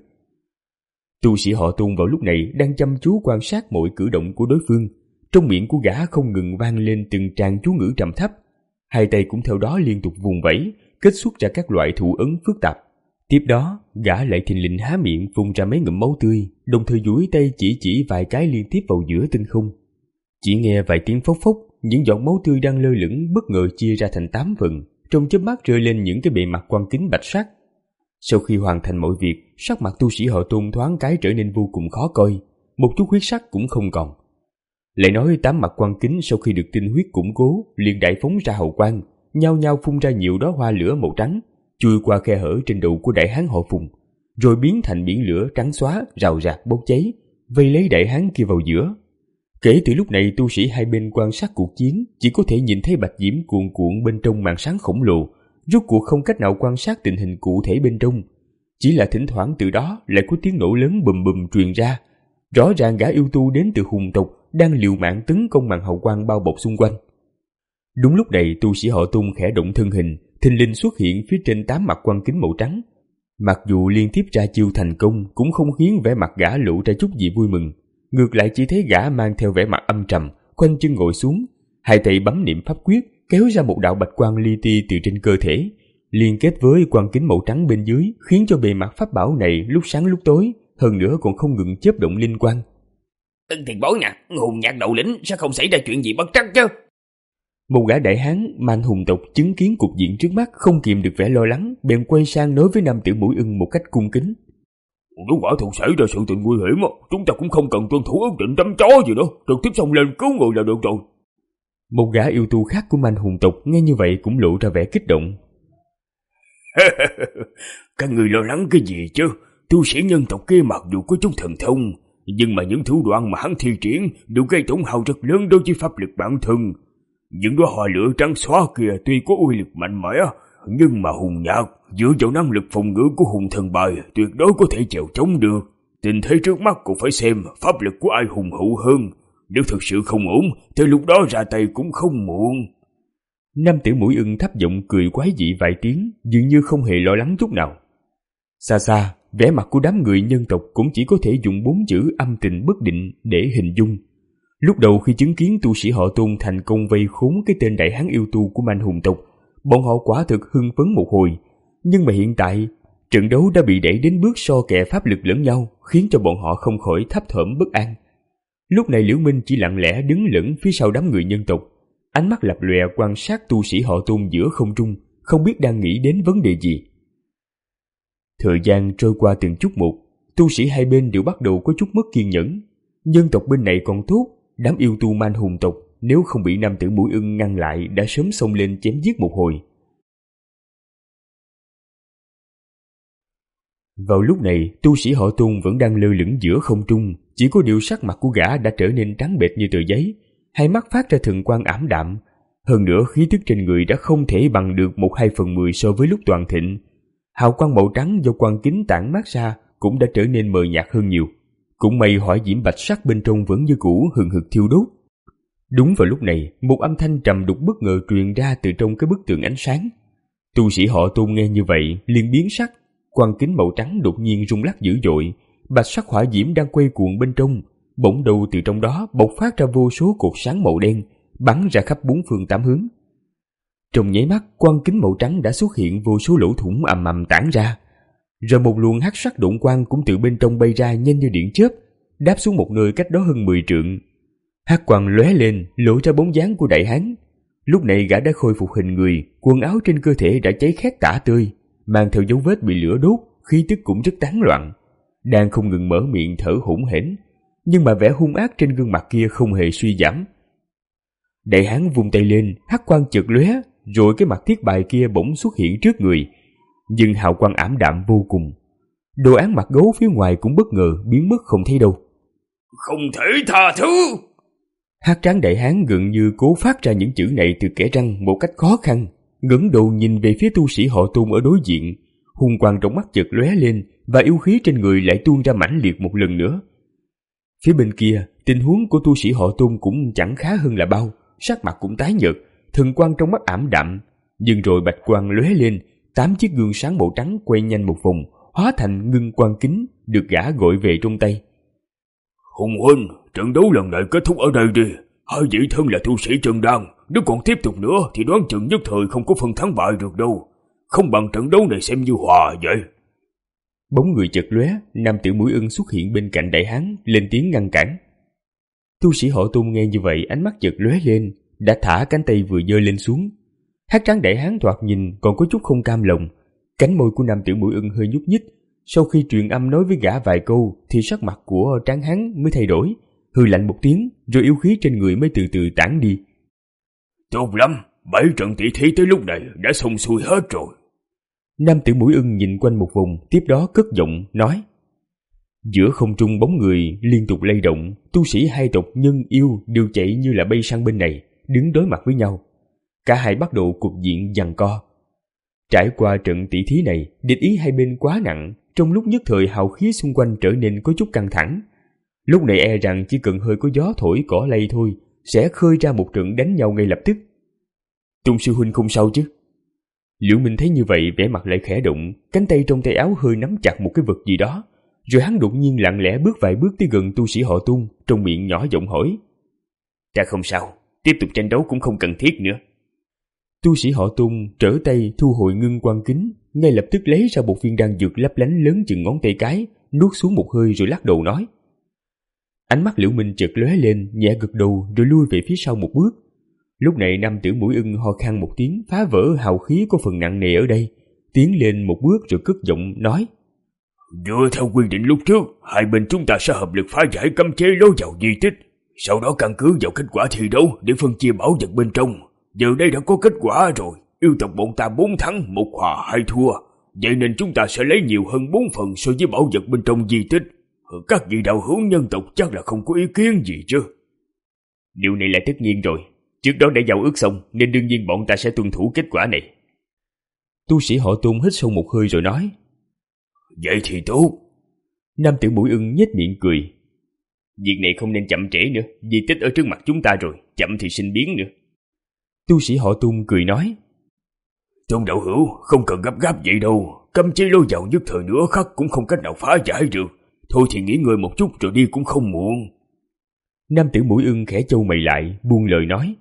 Tu sĩ họ Tôn vào lúc này đang chăm chú quan sát mọi cử động của đối phương, trong miệng của gã không ngừng vang lên từng tràng chú ngữ trầm thấp, hai tay cũng theo đó liên tục vùng vẫy, kết xuất ra các loại thủ ấn phức tạp. Tiếp đó, gã lại thình lình há miệng phun ra mấy ngụm máu tươi, đồng thời duỗi tay chỉ chỉ vài cái liên tiếp vào giữa tinh không. Chỉ nghe vài tiếng phốc phốc, những giọt máu tươi đang lơ lửng bất ngờ chia ra thành tám phần, trong chớp mắt rơi lên những cái bề mặt quang kính bạch sắc. Sau khi hoàn thành mọi việc, sắc mặt tu sĩ họ Tôn thoáng cái trở nên vô cùng khó coi, một chút huyết sắc cũng không còn. Lại nói tám mặt quang kính sau khi được tinh huyết củng cố, liền đại phóng ra hào quang, nhao nhao phun ra nhiều đóa hoa lửa màu trắng, chui qua khe hở trên đầu của đại hán họ Phùng, rồi biến thành biển lửa trắng xóa rào rạc bốc cháy, vây lấy đại hán kia vào giữa. Kể từ lúc này, tu sĩ hai bên quan sát cuộc chiến chỉ có thể nhìn thấy bạch diễm cuồn cuộn bên trong màn sáng khổng lồ, rốt cuộc không cách nào quan sát tình hình cụ thể bên trong. Chỉ là thỉnh thoảng từ đó lại có tiếng nổ lớn bùm bùm truyền ra, rõ ràng gã yêu tu đến từ hùng tộc đang liều mạng tấn công màn hào quang bao bọc xung quanh. Đúng lúc này, tu sĩ họ Tôn khẽ động thân hình, thình lình xuất hiện phía trên tám mặt quang kính màu trắng. Mặc dù liên tiếp ra chiêu thành công cũng không khiến vẻ mặt gã lộ ra chút gì vui mừng, ngược lại chỉ thấy gã mang theo vẻ mặt âm trầm, khoanh chân ngồi xuống, hai tay bấm niệm pháp quyết, kéo ra một đạo bạch quang li ti từ trên cơ thể, liên kết với quang kính màu trắng bên dưới, khiến cho bề mặt pháp bảo này lúc sáng lúc tối, hơn nữa còn không ngừng chớp động linh quang. Ân tiền bối nè, hùng nhạc đầu lĩnh sẽ không xảy ra chuyện gì bất trắc chứ? Một gã đại hán man hùng tộc chứng kiến cục diện trước mắt không kìm được vẻ lo lắng, bèn quay sang nói với nam tử mũi ưng một cách cung kính. Nếu quả thực xảy ra sự tình nguy hiểm, chúng ta cũng không cần tuân thủ ước định đấm chó gì nữa, trực tiếp xông lên cứu người là được rồi. Một gã yêu tu khác của man hùng tộc nghe như vậy cũng lộ ra vẻ kích động. Các người lo lắng cái gì chứ? Tu sĩ nhân tộc kia mặc dù có chút thần thông, nhưng mà những thủ đoạn mà hắn thi triển đều gây tổn hao rất lớn đối với pháp lực bản thân. Những đóa hoa lửa trắng xóa kia tuy có uy lực mạnh mẽ, nhưng mà hùng nhạc dựa vào năng lực phòng ngự của hùng thần bài tuyệt đối có thể chèo chống được. Tình thế trước mắt cũng phải xem pháp lực của ai hùng hậu hơn. Nếu thực sự không ổn, thì lúc đó ra tay cũng không muộn. Nam tử mũi ưng thấp giọng cười quái dị vài tiếng, dường như không hề lo lắng chút nào. Xa xa, vẻ mặt của đám người nhân tộc cũng chỉ có thể dùng bốn chữ âm tình bất định để hình dung. Lúc đầu khi chứng kiến tu sĩ họ Tôn thành công vây khốn cái tên đại hán yêu tu của man hùng tộc, bọn họ quả thực hưng phấn một hồi. Nhưng mà hiện tại, trận đấu đã bị đẩy đến bước so kè pháp lực lẫn nhau, khiến cho bọn họ không khỏi thấp thởm bất an. Lúc này Liễu Minh chỉ lặng lẽ đứng lẫn phía sau đám người nhân tộc, ánh mắt lập lòe quan sát tu sĩ họ Tôn giữa không trung, không biết đang nghĩ đến vấn đề gì. Thời gian trôi qua từng chút một, tu sĩ hai bên đều bắt đầu có chút mất kiên nhẫn. Nhân tộc bên này còn tốt, đám yêu tu man hùng tộc nếu không bị nam tử mũi ưng ngăn lại đã sớm xông lên chém giết một hồi. Vào lúc này, tu sĩ họ Tôn vẫn đang lơ lửng giữa không trung, chỉ có điều sắc mặt của gã đã trở nên trắng bệch như tờ giấy, hai mắt phát ra thần quang ảm đạm. Hơn nữa khí tức trên người đã không thể bằng được một hai phần mười so với lúc toàn thịnh. Hào quang màu trắng do quang kính tản mát ra cũng đã trở nên mờ nhạt hơn nhiều. Cũng may hỏa diễm bạch sắc bên trong vẫn như cũ hừng hực thiêu đốt. Đúng vào lúc này, một âm thanh trầm đục bất ngờ truyền ra từ trong cái bức tường ánh sáng. Tu sĩ họ Tôn nghe như vậy liền biến sắc, quang kính màu trắng đột nhiên rung lắc dữ dội, bạch sắc hỏa diễm đang quay cuồng bên trong, bỗng đầu từ trong đó bộc phát ra vô số cột sáng màu đen, bắn ra khắp bốn phương tám hướng. Trong nháy mắt, quang kính màu trắng đã xuất hiện vô số lỗ thủng ầm ầm tản ra. Rồi một luồng hắc sắc độn quang cũng từ bên trong bay ra nhanh như điện chớp, đáp xuống một nơi cách đó hơn mười trượng. Hắc quang lóe lên, lộ ra bóng dáng của đại hán. Lúc này gã đã khôi phục hình người, quần áo trên cơ thể đã cháy khét tả tơi, mang theo dấu vết bị lửa đốt, khí tức cũng rất tán loạn, đang không ngừng mở miệng thở hổn hển, nhưng mà vẻ hung ác trên gương mặt kia không hề suy giảm. Đại hán vung tay lên, hắc quang chợt lóe, rồi cái mặt thiết bài kia bỗng xuất hiện trước người, nhưng hào quang ảm đạm vô cùng. Đồ án mặt gấu phía ngoài cũng bất ngờ biến mất không thấy đâu. Không thể tha thứ! Hắc tráng đại hán gần như cố phát ra những chữ này từ kẽ răng một cách khó khăn, ngẩng đầu nhìn về phía tu sĩ họ Tôn ở đối diện, hung quang trong mắt chợt lóe lên và yêu khí trên người lại tuôn ra mãnh liệt một lần nữa. Phía bên kia, tình huống của tu sĩ họ Tôn cũng chẳng khá hơn là bao, sắc mặt cũng tái nhợt, thần quang trong mắt ảm đạm, nhưng rồi bạch quang lóe lên, tám chiếc gương sáng màu trắng quay nhanh một vòng, hóa thành ngưng quang kính được gã gọi về trong tay. Hùng huynh, trận đấu lần này kết thúc ở đây đi. Hai vị thân là tu sĩ chân đan, nếu còn tiếp tục nữa thì đoán chừng nhất thời không có phần thắng bại được đâu. Không bằng trận đấu này xem như hòa vậy. Bóng người chợt lóe, nam tử mũi ưng xuất hiện bên cạnh đại hán, lên tiếng ngăn cản. Tu sĩ họ Tôn nghe như vậy, ánh mắt chợt lóe lên, đã thả cánh tay vừa giơ lên xuống. Hắc tráng đại hán thoạt nhìn còn có chút không cam lòng, cánh môi của nam tử mũi ưng hơi nhúc nhích. Sau khi truyền âm nói với gã vài câu thì sắc mặt của tráng hán mới thay đổi, hừ lạnh một tiếng, rồi yêu khí trên người mới từ từ tản đi. Tốt lắm, bảy trận tỷ thí tới lúc này đã xong xuôi hết rồi. Nam tử mũi ưng nhìn quanh một vòng, tiếp đó cất giọng nói. Giữa không trung bóng người liên tục lay động, tu sĩ hai tộc nhân yêu đều chạy như là bay sang bên này, đứng đối mặt với nhau. Cả hai bắt đầu cục diện giằng co. Trải qua trận tỷ thí này, địch ý hai bên quá nặng, trong lúc nhất thời hào khí xung quanh trở nên có chút căng thẳng. Lúc này e rằng chỉ cần hơi có gió thổi cỏ lay thôi, sẽ khơi ra một trận đánh nhau ngay lập tức. Tôn sư huynh không sao chứ? Liễu Minh thấy như vậy vẻ mặt lại khẽ động, cánh tay trong tay áo hơi nắm chặt một cái vật gì đó, rồi hắn đột nhiên lặng lẽ bước vài bước tới gần tu sĩ họ Tôn, trong miệng nhỏ giọng hỏi. Ta không sao, tiếp tục tranh đấu cũng không cần thiết nữa. Tu sĩ họ Tôn trở tay thu hồi ngưng quang kính, ngay lập tức lấy ra một viên đan dược lấp lánh lớn chừng ngón tay cái, nuốt xuống một hơi rồi lắc đầu nói. Ánh mắt Liễu Minh chợt lóe lên, nhẹ gật đầu rồi lui về phía sau một bước. Lúc này nam tử mũi ưng ho khan một tiếng, phá vỡ hào khí có phần nặng nề ở đây, tiến lên một bước rồi cất giọng nói. Dựa theo quy định lúc trước, hai bên chúng ta sẽ hợp lực phá giải cấm chế lối vào di tích, sau đó căn cứ vào kết quả thi đấu để phân chia bảo vật bên trong. Giờ đây đã có kết quả rồi, yêu tộc bọn ta bốn thắng, một hòa hai thua, vậy nên chúng ta sẽ lấy nhiều hơn bốn phần so với bảo vật bên trong di tích. Các vị đạo hữu nhân tộc chắc là không có ý kiến gì chứ? Điều này là tất nhiên rồi, trước đó đã giao ước xong nên đương nhiên bọn ta sẽ tuân thủ kết quả này. Tu sĩ họ Tôn hít sâu một hơi rồi nói. Vậy thì tốt. Nam tử mũi ưng nhếch miệng cười. Việc này không nên chậm trễ nữa, di tích ở trước mặt chúng ta rồi, chậm thì sinh biến nữa. Tu sĩ họ Tôn cười nói. Tôn đạo hữu, không cần gấp gáp vậy đâu, cấm chế lối vào nhất thời nữa khắc cũng không cách nào phá giải được. Thôi thì nghỉ ngơi một chút rồi đi cũng không muộn. Nam tử mũi ưng khẽ chau mày lại, buông lời nói.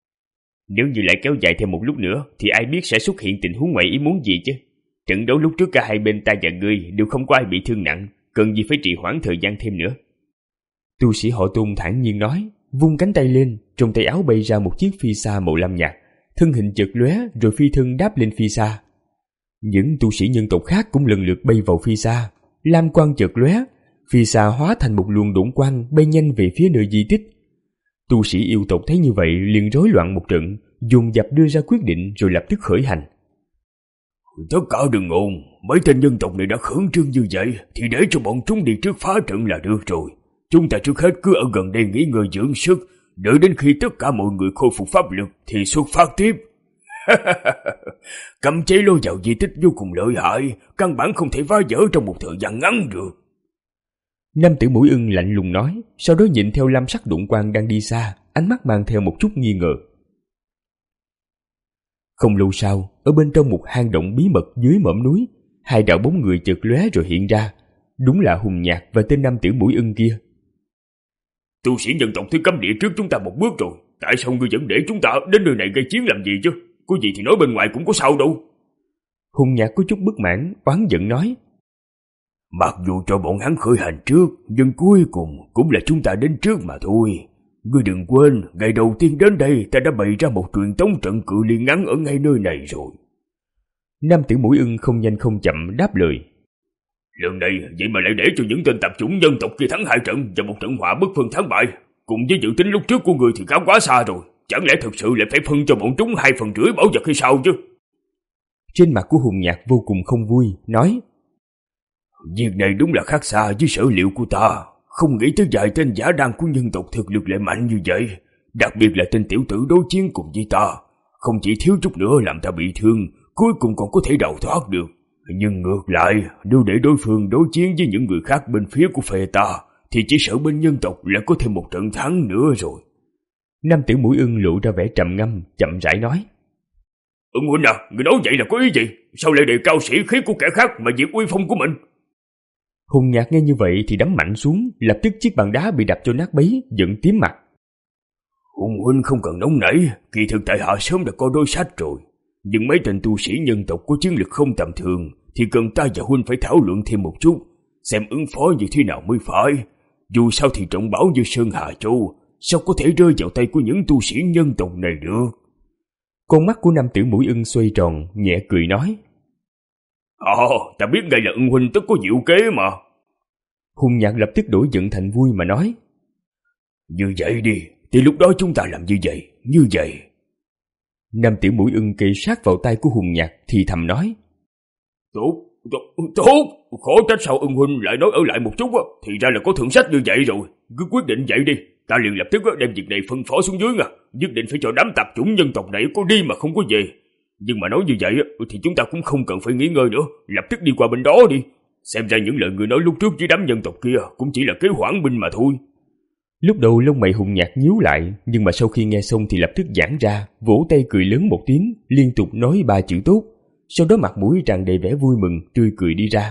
Nếu như lại kéo dài thêm một lúc nữa thì ai biết sẽ xuất hiện tình huống ngoại ý muốn gì chứ. Trận đấu lúc trước cả hai bên ta và ngươi đều không có ai bị thương nặng, cần gì phải trì hoãn thời gian thêm nữa. Tu sĩ họ Tôn thản nhiên nói, vung cánh tay lên, trong tay áo bay ra một chiếc phi xa màu lam nhạt, thân hình chợt lóe rồi phi thân đáp lên phi xa. Những tu sĩ nhân tộc khác cũng lần lượt bay vào phi xa, lam quang chợt lóe, phi xa hóa thành một luồng độn quang bay nhanh về phía nơi di tích. Tu sĩ yêu tộc thấy như vậy liền rối loạn một trận, dồn dập đưa ra quyết định rồi lập tức khởi hành. Tất cả đừng ồn, mấy tên nhân tộc này đã khẩn trương như vậy thì để cho bọn chúng đi trước phá trận là được rồi. Chúng ta trước hết cứ ở gần đây nghỉ ngơi dưỡng sức, đợi đến khi tất cả mọi người khôi phục pháp lực thì xuất phát tiếp. Cấm chế lôi vào di tích vô cùng lợi hại, căn bản không thể phá vỡ trong một thời gian ngắn được. Nam tử mũi ưng lạnh lùng nói, sau đó nhìn theo lam sắc đụng quang đang đi xa, ánh mắt mang theo một chút nghi ngờ. Không lâu sau, ở bên trong một hang động bí mật dưới mỏm núi, hai đạo bóng người chợt lóe rồi hiện ra. Đúng là Hùng Nhạc và tên nam tử mũi ưng kia. Tu sĩ nhân tộc thứ cấm địa trước chúng ta một bước rồi, tại sao ngươi vẫn để chúng ta đến nơi này gây chiến làm gì chứ? Có gì thì nói bên ngoài cũng có sao đâu. Hùng Nhạc có chút bất mãn, oán giận nói. Mặc dù cho bọn hắn khởi hành trước, nhưng cuối cùng cũng là chúng ta đến trước mà thôi. Ngươi đừng quên, ngày đầu tiên đến đây ta đã bày ra một truyền tống trận cự ly ngắn ở ngay nơi này rồi. Nam tử mũi ưng không nhanh không chậm đáp lời. Lần này vậy mà lại để cho những tên tạp chủng nhân tộc kia thắng hai trận và một trận họa bất phân thắng bại. Cùng với dự tính lúc trước của người thì khá quá xa rồi. Chẳng lẽ thực sự lại phải phân cho bọn chúng hai phần rưỡi bảo vật hay sao chứ? Trên mặt của Hùng Nhạc vô cùng không vui, nói. Việc này đúng là khác xa với sở liệu của ta. Không nghĩ tới vài tên giả đan của nhân tộc thực lực lại mạnh như vậy. Đặc biệt là tên tiểu tử đối chiến cùng với ta. Không chỉ thiếu chút nữa làm ta bị thương, cuối cùng còn có thể đào thoát được. Nhưng ngược lại, nếu để đối phương đối chiến với những người khác bên phía của phe ta, thì chỉ sợ bên nhân tộc lại có thêm một trận thắng nữa rồi. Nam tử mũi ưng lộ ra vẻ trầm ngâm, chậm rãi nói. Ưng huynh à, người nói vậy là có ý gì? Sao lại đề cao sĩ khí của kẻ khác mà diệt uy phong của mình? Hùng Nhạc nghe như vậy thì đấm mạnh xuống, lập tức chiếc bàn đá bị đập cho nát bấy, giận tím mặt. Hùng huynh không cần nóng nảy, kỳ thực tại hạ sớm đã có đối sách rồi. Nhưng mấy tên tu sĩ nhân tộc có chiến lực không tầm thường thì cần ta và huynh phải thảo luận thêm một chút, xem ứng phó như thế nào mới phải. Dù sao thì trọng bảo như Sơn Hà Châu sao có thể rơi vào tay của những tu sĩ nhân tộc này được? Con mắt của nam tử mũi ưng xoay tròn, nhẹ cười nói. Ồ, à, ta biết ngay là ưng huynh tất có diệu kế mà. Hùng Nhạc lập tức đổi giận thành vui mà nói. Như vậy đi, thì lúc đó chúng ta làm như vậy, như vậy. Nam tử mũi ưng kề sát vào tay của Hùng Nhạc thì thầm nói. Tốt, tốt, tốt, khó trách sao ưng huynh lại nói ở lại một chút á, thì ra là có thượng sách như vậy rồi. Cứ quyết định vậy đi, ta liền lập tức đem việc này phân phó xuống dưới à, nhất định phải cho đám tạp chủng nhân tộc này có đi mà không có về. Nhưng mà nói như vậy thì chúng ta cũng không cần phải nghỉ ngơi nữa, lập tức đi qua bên đó đi. Xem ra những lời người nói lúc trước với đám nhân tộc kia cũng chỉ là kế hoãn binh mà thôi. Lúc đầu lông mày Hùng Nhạc nhíu lại, nhưng mà sau khi nghe xong thì lập tức giãn ra, vỗ tay cười lớn một tiếng, liên tục nói ba chữ tốt. Sau đó mặt mũi tràn đầy vẻ vui mừng, tươi cười đi ra.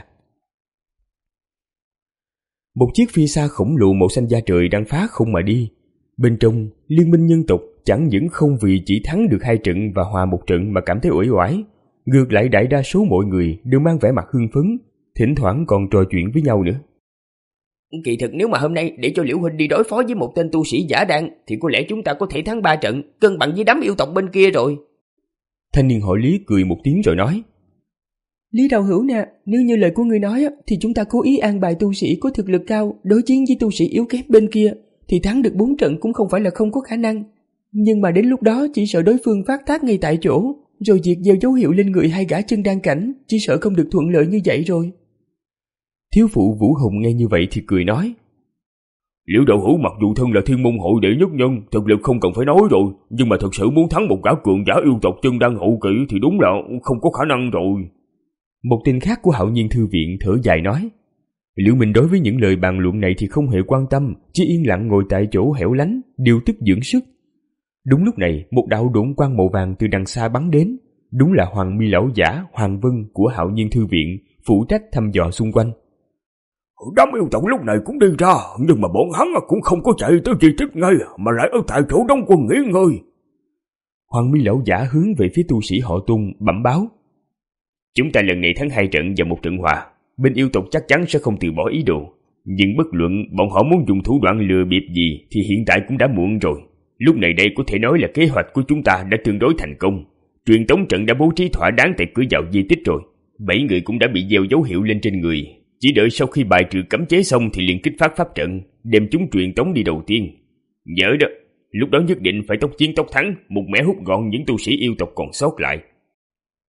Một chiếc phi xa khổng lồ màu xanh da trời đang phá không mà đi. Bên trong, liên minh nhân tộc chẳng những không vì chỉ thắng được hai trận và hòa một trận mà cảm thấy uể oải, ngược lại đại đa số mọi người đều mang vẻ mặt hưng phấn, thỉnh thoảng còn trò chuyện với nhau nữa. Kỳ thực nếu mà hôm nay để cho Liễu huynh đi đối phó với một tên tu sĩ giả đan thì có lẽ chúng ta có thể thắng ba trận, cân bằng với đám yêu tộc bên kia rồi. Thanh niên họ Lý cười một tiếng rồi nói. Lý đạo hữu nè, nếu như lời của ngươi nói thì chúng ta cố ý an bài tu sĩ có thực lực cao đối chiến với tu sĩ yếu kém bên kia thì thắng được bốn trận cũng không phải là không có khả năng. Nhưng mà đến lúc đó chỉ sợ đối phương phát tác ngay tại chỗ, rồi việc gieo dấu hiệu lên người hai gã chân đan cảnh, chỉ sợ không được thuận lợi như vậy rồi. Thiếu phụ Vũ Hùng nghe như vậy thì cười nói. Liễu đạo hữu mặc dù thân là thiên môn hội đệ nhất nhân, thực lực không cần phải nói rồi, nhưng mà thật sự muốn thắng một gã cường giả yêu tộc chân đan hậu kỵ thì đúng là không có khả năng rồi. Một tên khác của Hạo Nhiên Thư Viện thở dài nói. Liễu Minh đối với những lời bàn luận này thì không hề quan tâm, chỉ yên lặng ngồi tại chỗ hẻo lánh, điều tức dưỡng sức. Đúng lúc này, một đạo độn quang màu vàng từ đằng xa bắn đến. Đúng là Hoàng Mi lão giả Hoàng Vân của Hạo Nhiên Thư Viện, phụ trách thăm dò xung quanh. Đám yêu tộc lúc này cũng đi ra, nhưng mà bọn hắn cũng không có chạy tới di tích ngay, mà lại ở tại chỗ đóng quân nghỉ ngơi. Hoàng Mi lão giả hướng về phía tu sĩ họ Tung bẩm báo. Chúng ta lần này thắng hai trận và một trận hòa, bên yêu tộc chắc chắn sẽ không từ bỏ ý đồ. Nhưng bất luận bọn họ muốn dùng thủ đoạn lừa bịp gì thì hiện tại cũng đã muộn rồi. Lúc này đây có thể nói là kế hoạch của chúng ta đã tương đối thành công. Truyền tống trận đã bố trí thỏa đáng tại cửa vào di tích rồi. Bảy người cũng đã bị gieo dấu hiệu lên trên người. Chỉ đợi sau khi bài trừ cấm chế xong thì liền kích phát pháp trận, đem chúng truyền tống đi đầu tiên. Nhớ đó, lúc đó nhất định phải tốc chiến tốc thắng, một mẻ hút gọn những tu sĩ yêu tộc còn sót lại.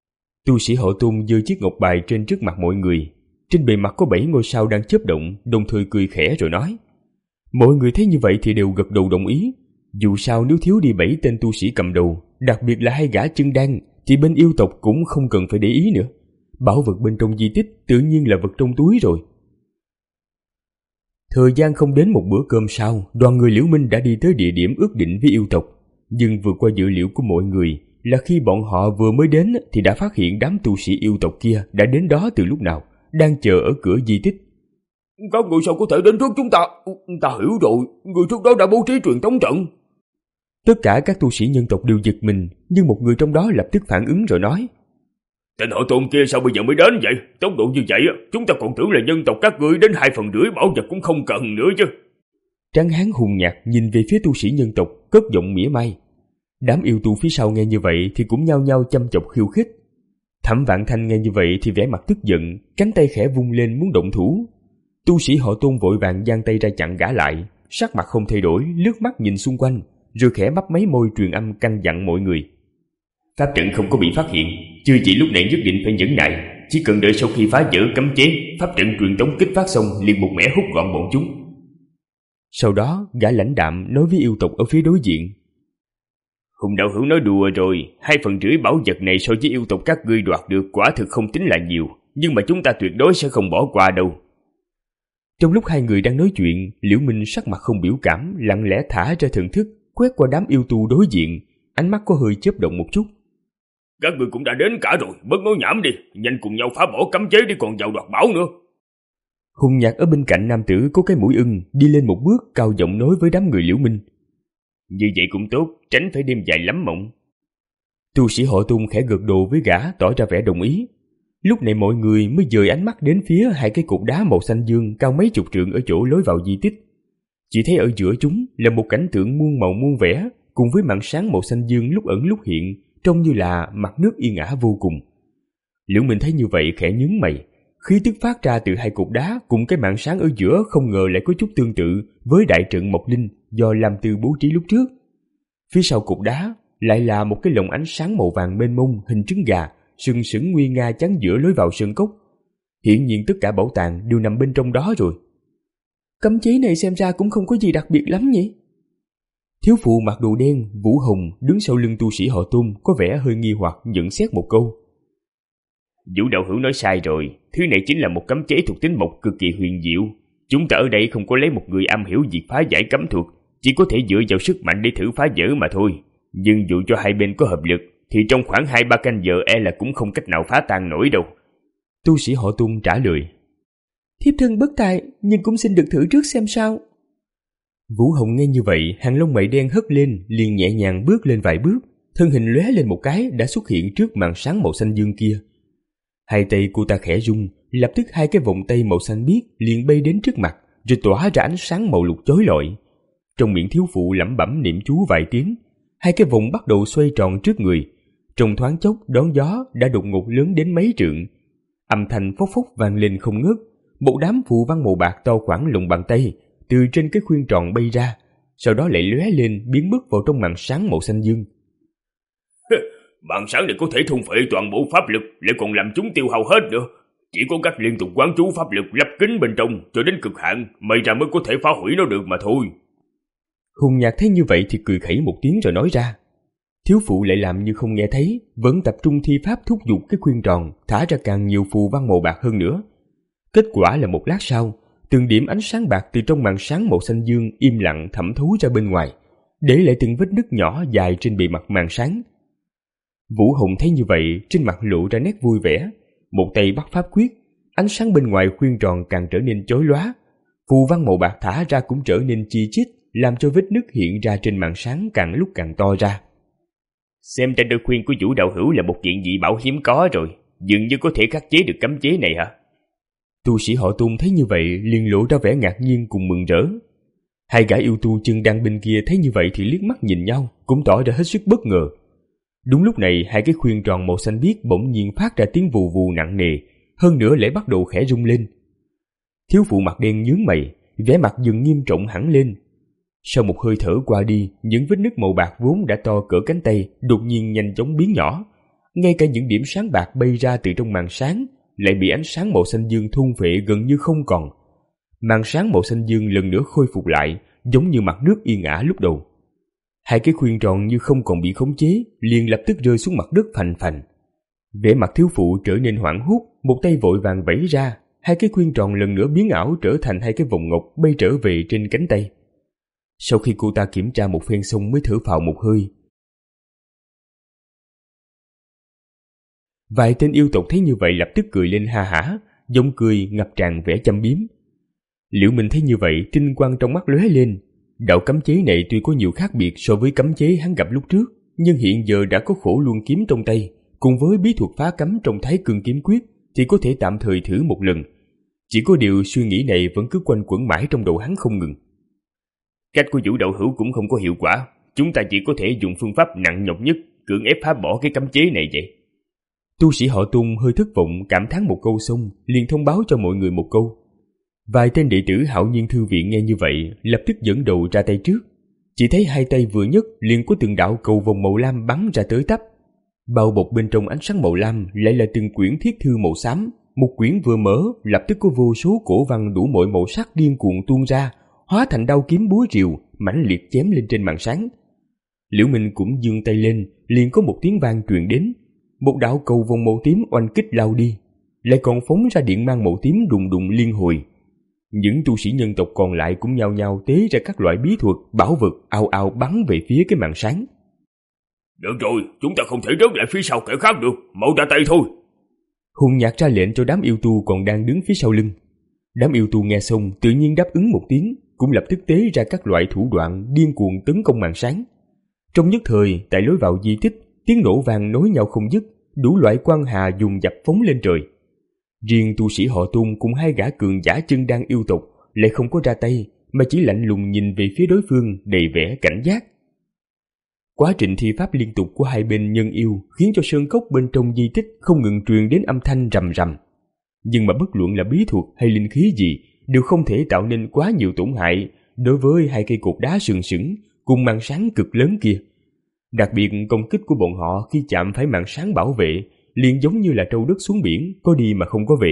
Tu sĩ họ Tôn giơ chiếc ngọc bài trên trước mặt mọi người. Trên bề mặt có bảy ngôi sao đang chớp động, đồng thời cười khẽ rồi nói. Mọi người thấy như vậy thì đều gật đầu đồng ý. Dù sao nếu thiếu đi bảy tên tu sĩ cầm đầu, đặc biệt là hai gã chân đan, thì bên yêu tộc cũng không cần phải để ý nữa. Bảo vật bên trong di tích tự nhiên là vật trong túi rồi. Thời gian không đến một bữa cơm sau, đoàn người Liễu Minh đã đi tới địa điểm ước định với yêu tộc. Nhưng vượt qua dữ liệu của mọi người là khi bọn họ vừa mới đến thì đã phát hiện đám tu sĩ yêu tộc kia đã đến đó từ lúc nào, đang chờ ở cửa di tích. Các người sao có thể đến trước chúng ta? Ta hiểu rồi, người trước đó đã bố trí truyền tống trận. Tất cả các tu sĩ nhân tộc đều giật mình, nhưng một người trong đó lập tức phản ứng rồi nói. Tên họ Tôn kia sao bây giờ mới đến vậy? Tốc độ như vậy, chúng ta còn tưởng là nhân tộc các ngươi đến hai phần rưỡi bảo vật cũng không cần nữa chứ. Tráng hán hùng nhạt nhìn về phía tu sĩ nhân tộc, cất giọng mỉa mai. Đám yêu tu phía sau nghe như vậy thì cũng nhao nhao chăm chọc khiêu khích. Thẩm Vạn Thanh nghe như vậy thì vẻ mặt tức giận, cánh tay khẽ vung lên muốn động thủ. Tu sĩ họ Tôn vội vàng giang tay ra chặn gã lại, sắc mặt không thay đổi, lướt mắt nhìn xung quanh, rồi khẽ mấp máy môi truyền âm căn dặn mọi người. Pháp trận không có bị phát hiện, chưa chỉ lúc này nhất định phải nhẫn nại, chỉ cần đợi sau khi phá vỡ cấm chế, pháp trận truyền tống kích phát xong liền một mẻ hút gọn bọn chúng. Sau đó gã lãnh đạm nói với yêu tộc ở phía đối diện. Hùng đạo hữu nói đùa rồi, hai phần rưỡi bảo vật này so với yêu tộc các ngươi đoạt được quả thực không tính là nhiều, nhưng mà chúng ta tuyệt đối sẽ không bỏ qua đâu. Trong lúc hai người đang nói chuyện, Liễu Minh sắc mặt không biểu cảm, lặng lẽ thả ra thần thức, quét qua đám yêu tu đối diện, ánh mắt có hơi chớp động một chút. Các người cũng đã đến cả rồi, bớt nói nhảm đi, nhanh cùng nhau phá bỏ cấm chế đi còn vào đoạt bảo nữa. Hùng Nhạc ở bên cạnh nam tử có cái mũi ưng đi lên một bước, cao giọng nói với đám người Liễu Minh. Như vậy cũng tốt, tránh phải đêm dài lắm mộng. Tu sĩ họ Tung khẽ gật đầu với gã, tỏ ra vẻ đồng ý. Lúc này mọi người mới dời ánh mắt đến phía hai cái cột đá màu xanh dương cao mấy chục trượng ở chỗ lối vào di tích. Chỉ thấy ở giữa chúng là một cảnh tượng muôn màu muôn vẻ, cùng với màn sáng màu xanh dương lúc ẩn lúc hiện, trông như là mặt nước yên ả vô cùng. Liễu Minh thấy như vậy khẽ nhướng mày, khí tức phát ra từ hai cột đá cùng cái màn sáng ở giữa không ngờ lại có chút tương tự với đại trận Mộc Linh do Lam Tư bố trí lúc trước. Phía sau cột đá lại là một cái lồng ánh sáng màu vàng mênh mông hình trứng gà, sừng sững nguy nga chắn giữa lối vào sơn cốc. Hiển nhiên tất cả bảo tàng đều nằm bên trong đó rồi. Cấm chế này xem ra cũng không có gì đặc biệt lắm nhỉ? Thiếu phụ mặc đồ đen, Vũ Hồng đứng sau lưng tu sĩ họ Tôn có vẻ hơi nghi hoặc nhận xét một câu. Vũ đạo hữu nói sai rồi, thứ này chính là một cấm chế thuộc tính mộc cực kỳ huyền diệu. Chúng ta ở đây không có lấy một người am hiểu việc phá giải cấm thuật, chỉ có thể dựa vào sức mạnh để thử phá vỡ mà thôi. Nhưng dù cho hai bên có hợp lực, thì trong khoảng hai ba canh giờ e là cũng không cách nào phá tan nổi đâu. Tu sĩ họ Tôn trả lời. Thiếp thân bất tài, nhưng cũng xin được thử trước xem sao. Vũ Hồng nghe như vậy, hàng lông mày đen hất lên, liền nhẹ nhàng bước lên vài bước, thân hình lóe lên một cái đã xuất hiện trước màn sáng màu xanh dương kia. Hai tay cô ta khẽ rung, lập tức hai cái vòng tay màu xanh biếc liền bay đến trước mặt, rồi tỏa ra ánh sáng màu lục chói lọi. Trong miệng thiếu phụ lẩm bẩm niệm chú vài tiếng, hai cái vòng bắt đầu xoay tròn trước người. Trong thoáng chốc đón gió đã đột ngột lớn đến mấy trượng, âm thanh phốc phốc vang lên không ngớt. Một đám phù văn màu bạc to khoảng lòng bàn tay từ trên cái khuyên tròn bay ra, sau đó lại lóe lên biến mất vào trong màn sáng màu xanh dương. Màn sáng này có thể thôn phệ toàn bộ pháp lực, lại còn làm chúng tiêu hao hết nữa. Chỉ có cách liên tục quán chú pháp lực lấp kín bên trong cho đến cực hạn, may ra mới có thể phá hủy nó được mà thôi. Hùng Nhạc thấy như vậy thì cười khẩy một tiếng rồi nói ra. Thiếu phụ lại làm như không nghe thấy, vẫn tập trung thi pháp thúc giục cái khuyên tròn, thả ra càng nhiều phù văn màu bạc hơn nữa. Kết quả là một lát sau, từng điểm ánh sáng bạc từ trong màn sáng màu xanh dương im lặng thẩm thấu ra bên ngoài, để lại từng vết nứt nhỏ dài trên bề mặt màn sáng. Vũ Hồng thấy như vậy, trên mặt lộ ra nét vui vẻ, một tay bắt pháp quyết, ánh sáng bên ngoài khuyên tròn càng trở nên chói lóa, phù văn màu bạc thả ra cũng trở nên chi chít, làm cho vết nứt hiện ra trên màn sáng càng lúc càng to ra. Xem ra đôi khuyên của Vũ đạo hữu là một kiện dị bảo hiếm có rồi, dường như có thể khắc chế được cấm chế này hả? Tu sĩ họ Tôn thấy như vậy liền lộ ra vẻ ngạc nhiên cùng mừng rỡ. Hai gã yêu tu chân đang bên kia thấy như vậy thì liếc mắt nhìn nhau, cũng tỏ ra hết sức bất ngờ. Đúng lúc này hai cái khuyên tròn màu xanh biếc bỗng nhiên phát ra tiếng vù vù nặng nề, hơn nữa lại bắt đầu khẽ rung lên. Thiếu phụ mặt đen nhướng mày, vẻ mặt dần nghiêm trọng hẳn lên. Sau một hơi thở qua đi, những vết nứt màu bạc vốn đã to cỡ cánh tay đột nhiên nhanh chóng biến nhỏ, Ngay cả những điểm sáng bạc bay ra từ trong màn sáng lại bị ánh sáng màu xanh dương thôn phệ gần như không còn. Màn sáng màu xanh dương lần nữa khôi phục lại, giống như mặt nước yên ả lúc đầu. Hai cái khuyên tròn như không còn bị khống chế, liền lập tức rơi xuống mặt đất phành phành. Vẻ mặt thiếu phụ trở nên hoảng hốt, một tay vội vàng vẫy ra, hai cái khuyên tròn lần nữa biến ảo trở thành hai cái vòng ngọc bay trở về trên cánh tay. Sau khi cô ta kiểm tra một phen xong mới thở phào một hơi. Vài tên yêu tộc thấy như vậy lập tức cười lên ha hả, giọng cười ngập tràn vẻ châm biếm. Liễu Minh thấy như vậy, tinh quang trong mắt lóe lên. Đạo cấm chế này tuy có nhiều khác biệt so với cấm chế hắn gặp lúc trước, nhưng hiện giờ đã có Khổ Luân kiếm trong tay, cùng với bí thuật phá cấm trong Thái Cương kiếm quyết, thì có thể tạm thời thử một lần. Chỉ có điều suy nghĩ này vẫn cứ quanh quẩn mãi trong đầu hắn không ngừng. Cách của Vũ đạo hữu cũng không có hiệu quả, chúng ta chỉ có thể dùng phương pháp nặng nhọc nhất, cưỡng ép phá bỏ cái cấm chế này vậy. Tu sĩ họ Tung hơi thất vọng cảm thán một câu xong, liền thông báo cho mọi người một câu. Vài tên đệ tử Hạo Nhiên Thư Viện nghe như vậy, lập tức dẫn đầu ra tay trước. Chỉ thấy hai tay vừa nhấc liền có từng đạo cầu vòng màu lam bắn ra tới tấp. Bao bọc bên trong ánh sáng màu lam lại là từng quyển thiết thư màu xám. Một quyển vừa mở, lập tức có vô số cổ văn đủ mọi màu sắc điên cuồng tuôn ra, hóa thành đao kiếm búa rìu, mãnh liệt chém lên trên màn sáng. Liễu Minh cũng giương tay lên, liền có một tiếng vang truyền đến. Một đạo cầu vòng màu tím oanh kích lao đi, lại còn phóng ra điện mang màu tím đùng đùng liên hồi. Những tu sĩ nhân tộc còn lại cũng nhao nhao tế ra các loại bí thuật, bảo vật, ào ào bắn về phía cái màn sáng. Được rồi, chúng ta không thể rớt lại phía sau kẻ khác được, mau ra tay thôi. Hùng Nhạc ra lệnh cho đám yêu tu còn đang đứng phía sau lưng. Đám yêu tu nghe xong tự nhiên đáp ứng một tiếng, cũng lập tức tế ra các loại thủ đoạn điên cuồng tấn công màn sáng. Trong nhất thời, tại lối vào di tích, tiếng nổ vang nối nhau không dứt, đủ loại quang hà dùng dập phóng lên trời. Riêng tu sĩ họ Tung cùng hai gã cường giả chân đan yêu tộc lại không có ra tay, mà chỉ lạnh lùng nhìn về phía đối phương đầy vẻ cảnh giác. Quá trình thi pháp liên tục của hai bên nhân yêu khiến cho sơn cốc bên trong di tích không ngừng truyền đến âm thanh rầm rầm. Nhưng mà bất luận là bí thuật hay linh khí gì đều không thể tạo nên quá nhiều tổn hại đối với hai cây cột đá sừng sững cùng màn sáng cực lớn kia. Đặc biệt công kích của bọn họ khi chạm phải màn sáng bảo vệ liền giống như là trâu đất xuống biển, có đi mà không có về.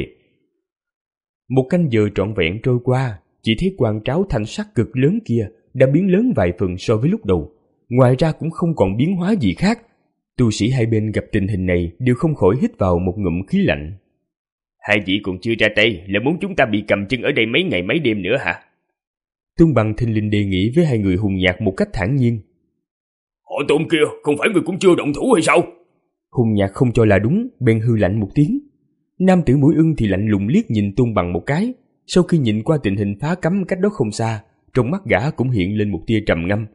Một canh giờ trọn vẹn trôi qua, chỉ thấy quang tráo thanh sắc cực lớn kia đã biến lớn vài phần so với lúc đầu, ngoài ra cũng không còn biến hóa gì khác. Tu sĩ hai bên gặp tình hình này đều không khỏi hít vào một ngụm khí lạnh. Hai vị còn chưa ra tay là muốn chúng ta bị cầm chân ở đây mấy ngày mấy đêm nữa hả? Tương Bằng thình lình đề nghị với hai người Hùng Nhạc một cách thản nhiên. Họ Tôn kia, không phải người cũng chưa động thủ hay sao? Hùng Nhạc không cho là đúng, bèn hư lạnh một tiếng. Nam tử Mũi Ưng thì lạnh lùng liếc nhìn Tôn Bằng một cái, sau khi nhìn qua tình hình phá cấm cách đó không xa, trong mắt gã cũng hiện lên một tia trầm ngâm.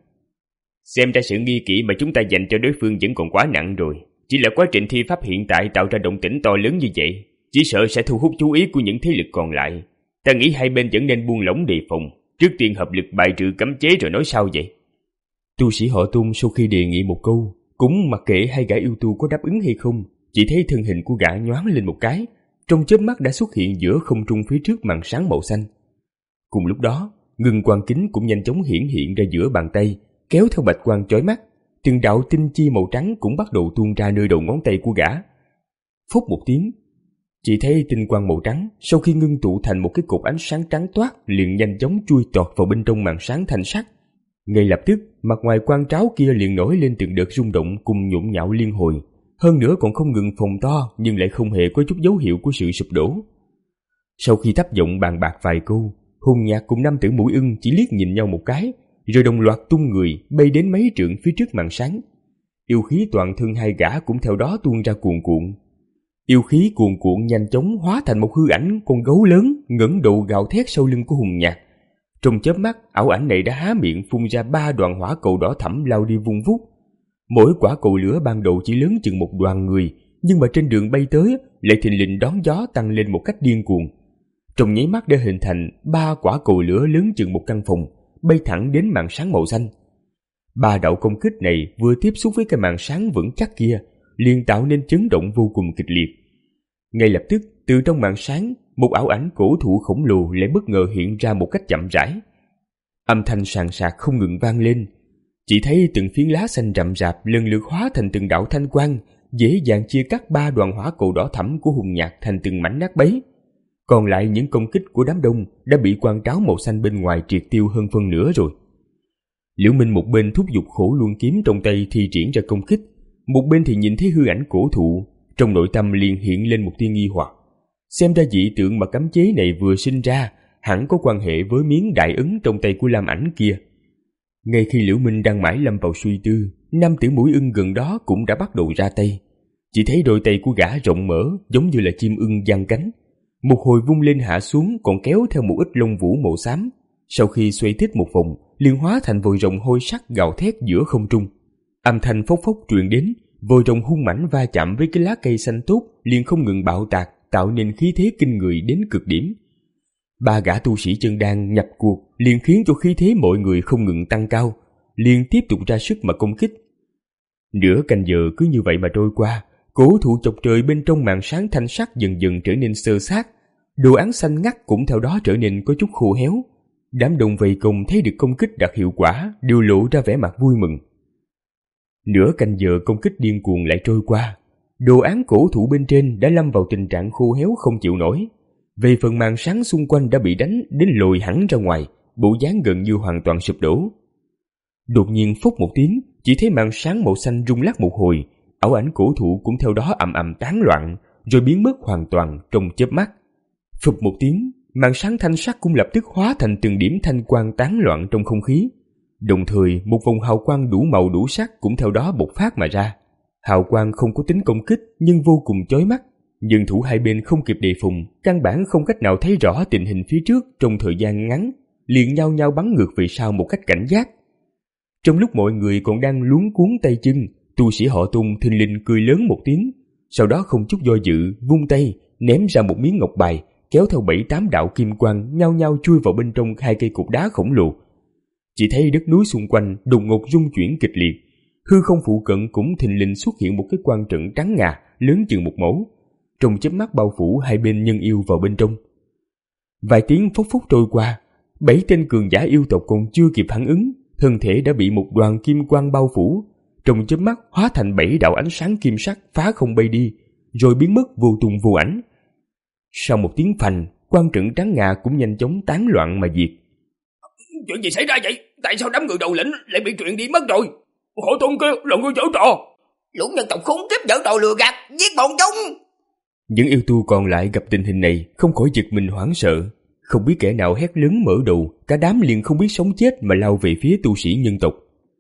Xem ra sự nghi kỵ mà chúng ta dành cho đối phương vẫn còn quá nặng rồi. Chỉ là quá trình thi pháp hiện tại tạo ra động tĩnh to lớn như vậy, chỉ sợ sẽ thu hút chú ý của những thế lực còn lại. Ta nghĩ hai bên vẫn nên buông lỏng đề phòng, trước tiên hợp lực bài trừ cấm chế rồi nói sao vậy? Tu sĩ họ Tung sau khi đề nghị một câu, cũng mặc kệ hai gã yêu tu có đáp ứng hay không, chỉ thấy thân hình của gã nhoáng lên một cái, trong chớp mắt đã xuất hiện giữa không trung phía trước màn sáng màu xanh. Cùng lúc đó, ngân quang kính cũng nhanh chóng hiển hiện ra giữa bàn tay, kéo theo bạch quang chói mắt, từng đạo tinh chi màu trắng cũng bắt đầu tuôn ra nơi đầu ngón tay của gã. Phốc một tiếng, chỉ thấy tinh quang màu trắng sau khi ngưng tụ thành một cái cột ánh sáng trắng toát liền nhanh chóng chui tọt vào bên trong màn sáng thanh sắc. Ngay lập tức, mặt ngoài quang tráo kia liền nổi lên từng đợt rung động cùng nhộn nhạo liên hồi, hơn nữa còn không ngừng phồng to nhưng lại không hề có chút dấu hiệu của sự sụp đổ. Sau khi thấp giọng bàn bạc vài câu, Hùng Nhạc cùng nam tử Mũi Ưng chỉ liếc nhìn nhau một cái, rồi đồng loạt tung người bay đến mấy trượng phía trước màn sáng. Yêu khí toàn thân hai gã cũng theo đó tuôn ra cuồn cuộn. Yêu khí cuồn cuộn nhanh chóng hóa thành một hư ảnh con gấu lớn ngẩng đầu gào thét sau lưng của Hùng Nhạc. Trong chớp mắt, ảo ảnh này đã há miệng phun ra ba đoàn hỏa cầu đỏ thẫm lao đi vung vút. Mỗi quả cầu lửa ban đầu chỉ lớn chừng một đoàn người, nhưng mà trên đường bay tới lại thình lình đón gió tăng lên một cách điên cuồng. Trong nháy mắt đã hình thành ba quả cầu lửa lớn chừng một căn phòng, bay thẳng đến màn sáng màu xanh. Ba đạo công kích này vừa tiếp xúc với cái màn sáng vững chắc kia, liền tạo nên chấn động vô cùng kịch liệt. Ngay lập tức, từ trong màn sáng, một ảo ảnh cổ thụ khổng lồ lại bất ngờ hiện ra một cách chậm rãi. Âm thanh sàn sạc không ngừng vang lên, chỉ thấy từng phiến lá xanh rậm rạp lần lượt hóa thành từng đạo thanh quang, dễ dàng chia cắt ba đoàn hỏa cầu đỏ thẫm của hùng nhạc thành từng mảnh nát bấy. Còn lại những công kích của đám đông đã bị quang tráo màu xanh bên ngoài triệt tiêu hơn phân nửa rồi. Liễu Minh một bên thúc giục Khổ Luân kiếm trong tay thi triển ra công kích, một bên thì nhìn thấy hư ảnh cổ thụ, trong nội tâm liền hiện lên một tia nghi hoặc. Xem ra dị tượng mà cấm chế này vừa sinh ra hẳn có quan hệ với miếng đại ấn trong tay của Lam Ảnh kia. Ngay khi Liễu Minh đang mãi lâm vào suy tư, nam tử mũi ưng gần đó cũng đã bắt đầu ra tay. Chỉ thấy đôi tay của gã rộng mở giống như là chim ưng giang cánh, một hồi vung lên hạ xuống còn kéo theo một ít lông vũ màu xám. Sau khi xoay tít một vòng, liền hóa thành vòi rồng hôi sắc gào thét giữa không trung. Âm thanh phốc phốc truyền đến, vòi rồng hung mãnh va chạm với cái lá cây xanh tốt liền không ngừng bạo tạc, tạo nên khí thế kinh người đến cực điểm. Ba gã tu sĩ chân đan nhập cuộc liền khiến cho khí thế mọi người không ngừng tăng cao, liền tiếp tục ra sức mà công kích. Nửa canh giờ cứ như vậy mà trôi qua, cổ thụ chọc trời bên trong màn sáng thanh sắc dần dần trở nên xơ xác, đồ án xanh ngắt cũng theo đó trở nên có chút khô héo. Đám đông vây công thấy được công kích đạt hiệu quả đều lộ ra vẻ mặt vui mừng. Nửa canh giờ công kích điên cuồng lại trôi qua, đồ án cổ thụ bên trên đã lâm vào tình trạng khô héo không chịu nổi. Về phần màn sáng xung quanh đã bị đánh đến lồi hẳn ra ngoài, bộ dáng gần như hoàn toàn sụp đổ. Đột nhiên phốc một tiếng, chỉ thấy màn sáng màu xanh rung lắc một hồi, ảo ảnh cổ thụ cũng theo đó ầm ầm tán loạn, rồi biến mất hoàn toàn trong chớp mắt. Phụp một tiếng, màn sáng thanh sắc cũng lập tức hóa thành từng điểm thanh quang tán loạn trong không khí. Đồng thời, một vòng hào quang đủ màu đủ sắc cũng theo đó bộc phát mà ra. Hào quang không có tính công kích nhưng vô cùng chói mắt. Nhưng thủ hai bên không kịp đề phòng, căn bản không cách nào thấy rõ tình hình phía trước trong thời gian ngắn, liền nhau nhau bắn ngược về sau một cách cảnh giác. Trong lúc mọi người còn đang luống cuống tay chân, tu sĩ họ Tung thình lình cười lớn một tiếng, sau đó không chút do dự vung tay ném ra một miếng ngọc bài, kéo theo bảy tám đạo kim quang nhau nhau chui vào bên trong hai cây cục đá khổng lồ. Chỉ thấy đất núi xung quanh đột ngột rung chuyển kịch liệt, hư không phụ cận cũng thình lình xuất hiện một cái quan trận trắng ngà lớn chừng một mẫu, trong chớp mắt bao phủ hai bên nhân yêu vào bên trong. Vài tiếng phốc phốc trôi qua, bảy tên cường giả yêu tộc còn chưa kịp phản ứng, thân thể đã bị một đoàn kim quang bao phủ, trong chớp mắt hóa thành bảy đạo ánh sáng kim sắc phá không bay đi, rồi biến mất vô tung vô ảnh. Sau một tiếng phành, quan trận trắng ngà cũng nhanh chóng tán loạn mà diệt. Chuyện gì xảy ra vậy? Tại sao đám người đầu lĩnh lại bị truyền đi mất rồi? Họ Tôn kia là người giở trò. Lũ nhân tộc khốn kiếp giở trò lừa gạt, giết bọn chúng. Những yêu tu còn lại gặp tình hình này không khỏi giật mình hoảng sợ, không biết kẻ nào hét lớn mở đầu, cả đám liền không biết sống chết mà lao về phía tu sĩ nhân tộc.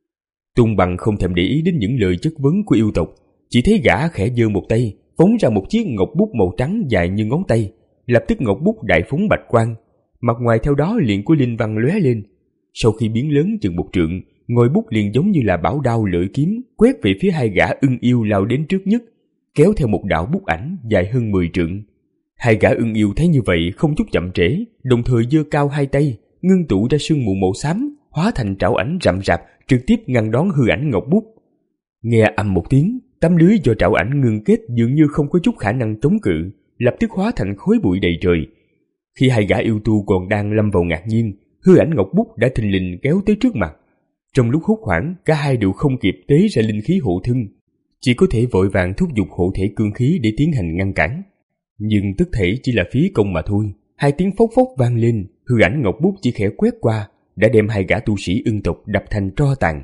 Tung Bằng không thèm để ý đến những lời chất vấn của yêu tộc, chỉ thấy gã khẽ giơ một tay, phóng ra một chiếc ngọc bút màu trắng dài như ngón tay, lập tức ngọc bút đại phóng bạch quang, mặt ngoài theo đó liền có linh văn lóe lên. Sau khi biến lớn chừng một trượng, ngòi bút liền giống như là bảo đao lưỡi kiếm quét về phía hai gã ưng yêu lao đến trước nhất, kéo theo một đạo bút ảnh dài hơn mười trượng. Hai gã ưng yêu thấy như vậy không chút chậm trễ, đồng thời giơ cao hai tay, ngưng tụ ra sương mù màu xám, hóa thành trảo ảnh rậm rạp, trực tiếp ngăn đón hư ảnh ngọc bút. Nghe ầm một tiếng, tấm lưới do trảo ảnh ngưng kết dường như không có chút khả năng chống cự, lập tức hóa thành khói bụi đầy trời. Khi hai gã yêu tu còn đang lâm vào ngạc nhiên, hư ảnh ngọc bút đã thình lình kéo tới trước mặt. Trong lúc hốt hoảng, cả hai đều không kịp tế ra linh khí hộ thân, chỉ có thể vội vàng thúc giục hộ thể cương khí để tiến hành ngăn cản. Nhưng tất thể chỉ là phí công mà thôi. Hai tiếng phốc phốc vang lên, hư ảnh ngọc bút chỉ khẽ quét qua đã đem hai gã tu sĩ ưng tộc đập thành tro tàn.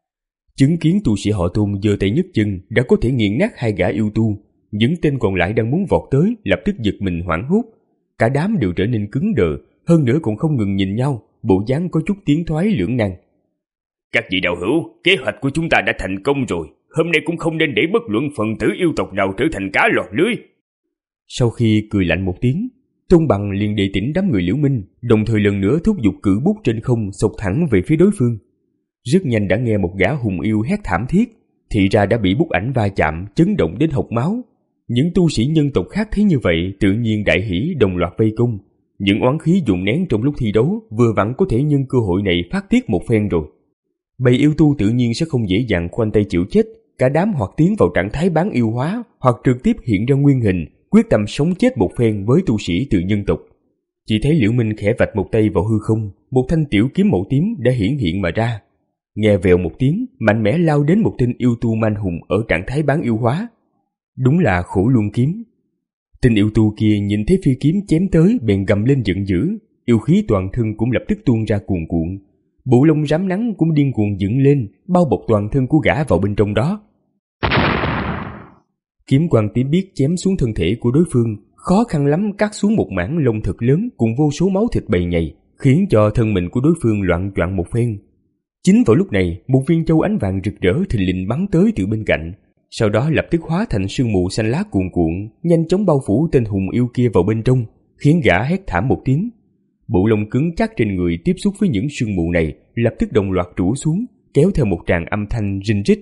Chứng kiến tu sĩ họ Tôn giơ tay nhấc chân đã có thể nghiền nát hai gã yêu tu, những tên còn lại đang muốn vọt tới lập tức giật mình hoảng hốt, cả đám đều trở nên cứng đờ, hơn nữa còn không ngừng nhìn nhau, bộ dáng có chút tiến thoái lưỡng nan. Các vị đạo hữu, kế hoạch của chúng ta đã thành công rồi, hôm nay cũng không nên để bất luận phần tử yêu tộc nào trở thành cá lọt lưới. Sau khi cười lạnh một tiếng, Tôn Bằng liền đề tỉnh đám người Liễu Minh, đồng thời lần nữa thúc giục cử bút trên không xộc thẳng về phía đối phương. Rất nhanh đã nghe một gã hùng yêu hét thảm thiết, thì ra đã bị bút ảnh va chạm, chấn động đến hộc máu. Những tu sĩ nhân tộc khác thấy như vậy tự nhiên đại hỉ đồng loạt vây công. Những oán khí dùng nén trong lúc thi đấu vừa vặn có thể nhân cơ hội này phát tiết một phen rồi. Bầy yêu tu tự nhiên sẽ không dễ dàng khoanh tay chịu chết, cả đám hoặc tiến vào trạng thái bán yêu hóa, hoặc trực tiếp hiện ra nguyên hình, quyết tâm sống chết một phen với tu sĩ từ nhân tộc. Chỉ thấy Liễu Minh khẽ vạch một tay vào hư không, một thanh tiểu kiếm màu tím đã hiển hiện mà ra. Nghe vèo một tiếng, mạnh mẽ lao đến một tên yêu tu man hùng ở trạng thái bán yêu hóa. Đúng là khổ luôn kiếm. Tên yêu tu kia nhìn thấy phi kiếm chém tới bèn gầm lên giận dữ, yêu khí toàn thân cũng lập tức tuôn ra cuồn cuộn. Bộ lông rám nắng cũng điên cuồng dựng lên, bao bọc toàn thân của gã vào bên trong đó. Kiếm quang tím biếc chém xuống thân thể của đối phương, khó khăn lắm cắt xuống một mảng lông thật lớn cùng vô số máu thịt bầy nhầy, khiến cho thân mình của đối phương loạn choạng một phen. Chính vào lúc này, một viên châu ánh vàng rực rỡ thình lình bắn tới từ bên cạnh, sau đó lập tức hóa thành sương mù xanh lá cuồn cuộn, nhanh chóng bao phủ tên hùng yêu kia vào bên trong, khiến gã hét thảm một tiếng. Bộ lông cứng chắc trên người tiếp xúc với những sương mù này lập tức đồng loạt rủ xuống, kéo theo một tràng âm thanh rinh rít.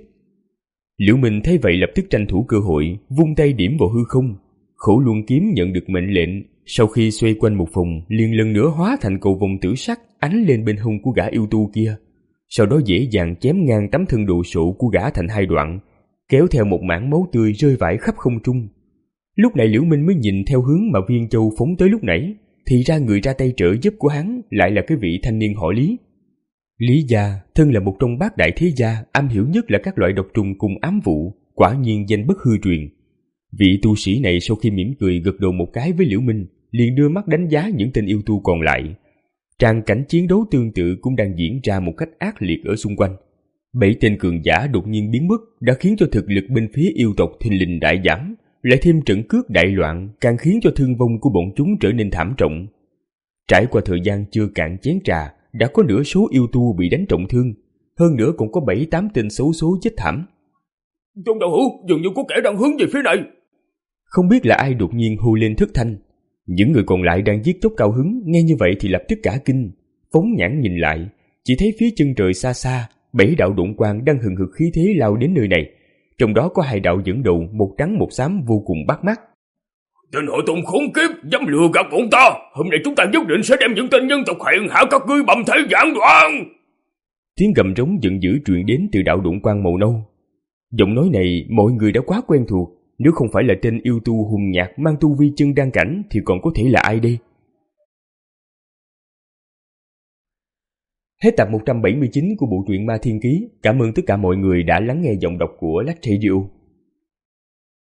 Liễu Minh thấy vậy lập tức tranh thủ cơ hội, vung tay điểm vào hư không. Khổ luân kiếm nhận được mệnh lệnh, sau khi xoay quanh một vòng, liền lần nữa hóa thành cầu vồng tử sắc ánh lên bên hông của gã yêu tu kia. Sau đó dễ dàng chém ngang tấm thân đồ sộ của gã thành hai đoạn, kéo theo một mảng máu tươi rơi vãi khắp không trung. Lúc này Liễu Minh mới nhìn theo hướng mà viên châu phóng tới lúc nãy, thì ra người ra tay trợ giúp của hắn lại là cái vị thanh niên họ Lý. Lý gia thân là một trong bát đại thế gia, am hiểu nhất là các loại độc trùng cùng ám vụ, quả nhiên danh bất hư truyền. Vị tu sĩ này sau khi mỉm cười gật đầu một cái với Liễu Minh, liền đưa mắt đánh giá những tên yêu tu còn lại. Tràng cảnh chiến đấu tương tự cũng đang diễn ra một cách ác liệt ở xung quanh. Bảy tên cường giả đột nhiên biến mất đã khiến cho thực lực bên phía yêu tộc thình lình đại giảm, lại thêm trận cướp đại loạn càng khiến cho thương vong của bọn chúng trở nên thảm trọng. Trải qua thời gian chưa cạn chén trà, đã có nửa số yêu tu bị đánh trọng thương, hơn nữa còn có bảy tám tên xấu số chết thảm. Trong đạo hữu dường như có kẻ đang hướng về phía này. Không biết là ai đột nhiên hô lên thất thanh. Những người còn lại đang giết chóc cao hứng nghe như vậy thì lập tức cả kinh, phóng nhãn nhìn lại, chỉ thấy phía chân trời xa xa bảy đạo độn quang đang hừng hực khí thế lao đến nơi này, trong đó có hai đạo dẫn đầu, một trắng một xám vô cùng bắt mắt. Tên hội tùng khốn kiếp dám lừa gạt bọn ta, hôm nay chúng ta nhất định sẽ đem những tên nhân tộc hèn hạ các ngươi bầm thể giảng đoạn. Tiếng gầm rống giận dữ truyền đến từ đạo độn quang màu nâu. Giọng nói này mọi người đã quá quen thuộc, nếu không phải là tên yêu tu hùng nhạc mang tu vi chân đan cảnh thì còn có thể là ai đây? Hết tập một trăm bảy mươi chín của bộ truyện Ma Thiên Ký. Cảm ơn tất cả mọi người đã lắng nghe giọng đọc của Lách Radio.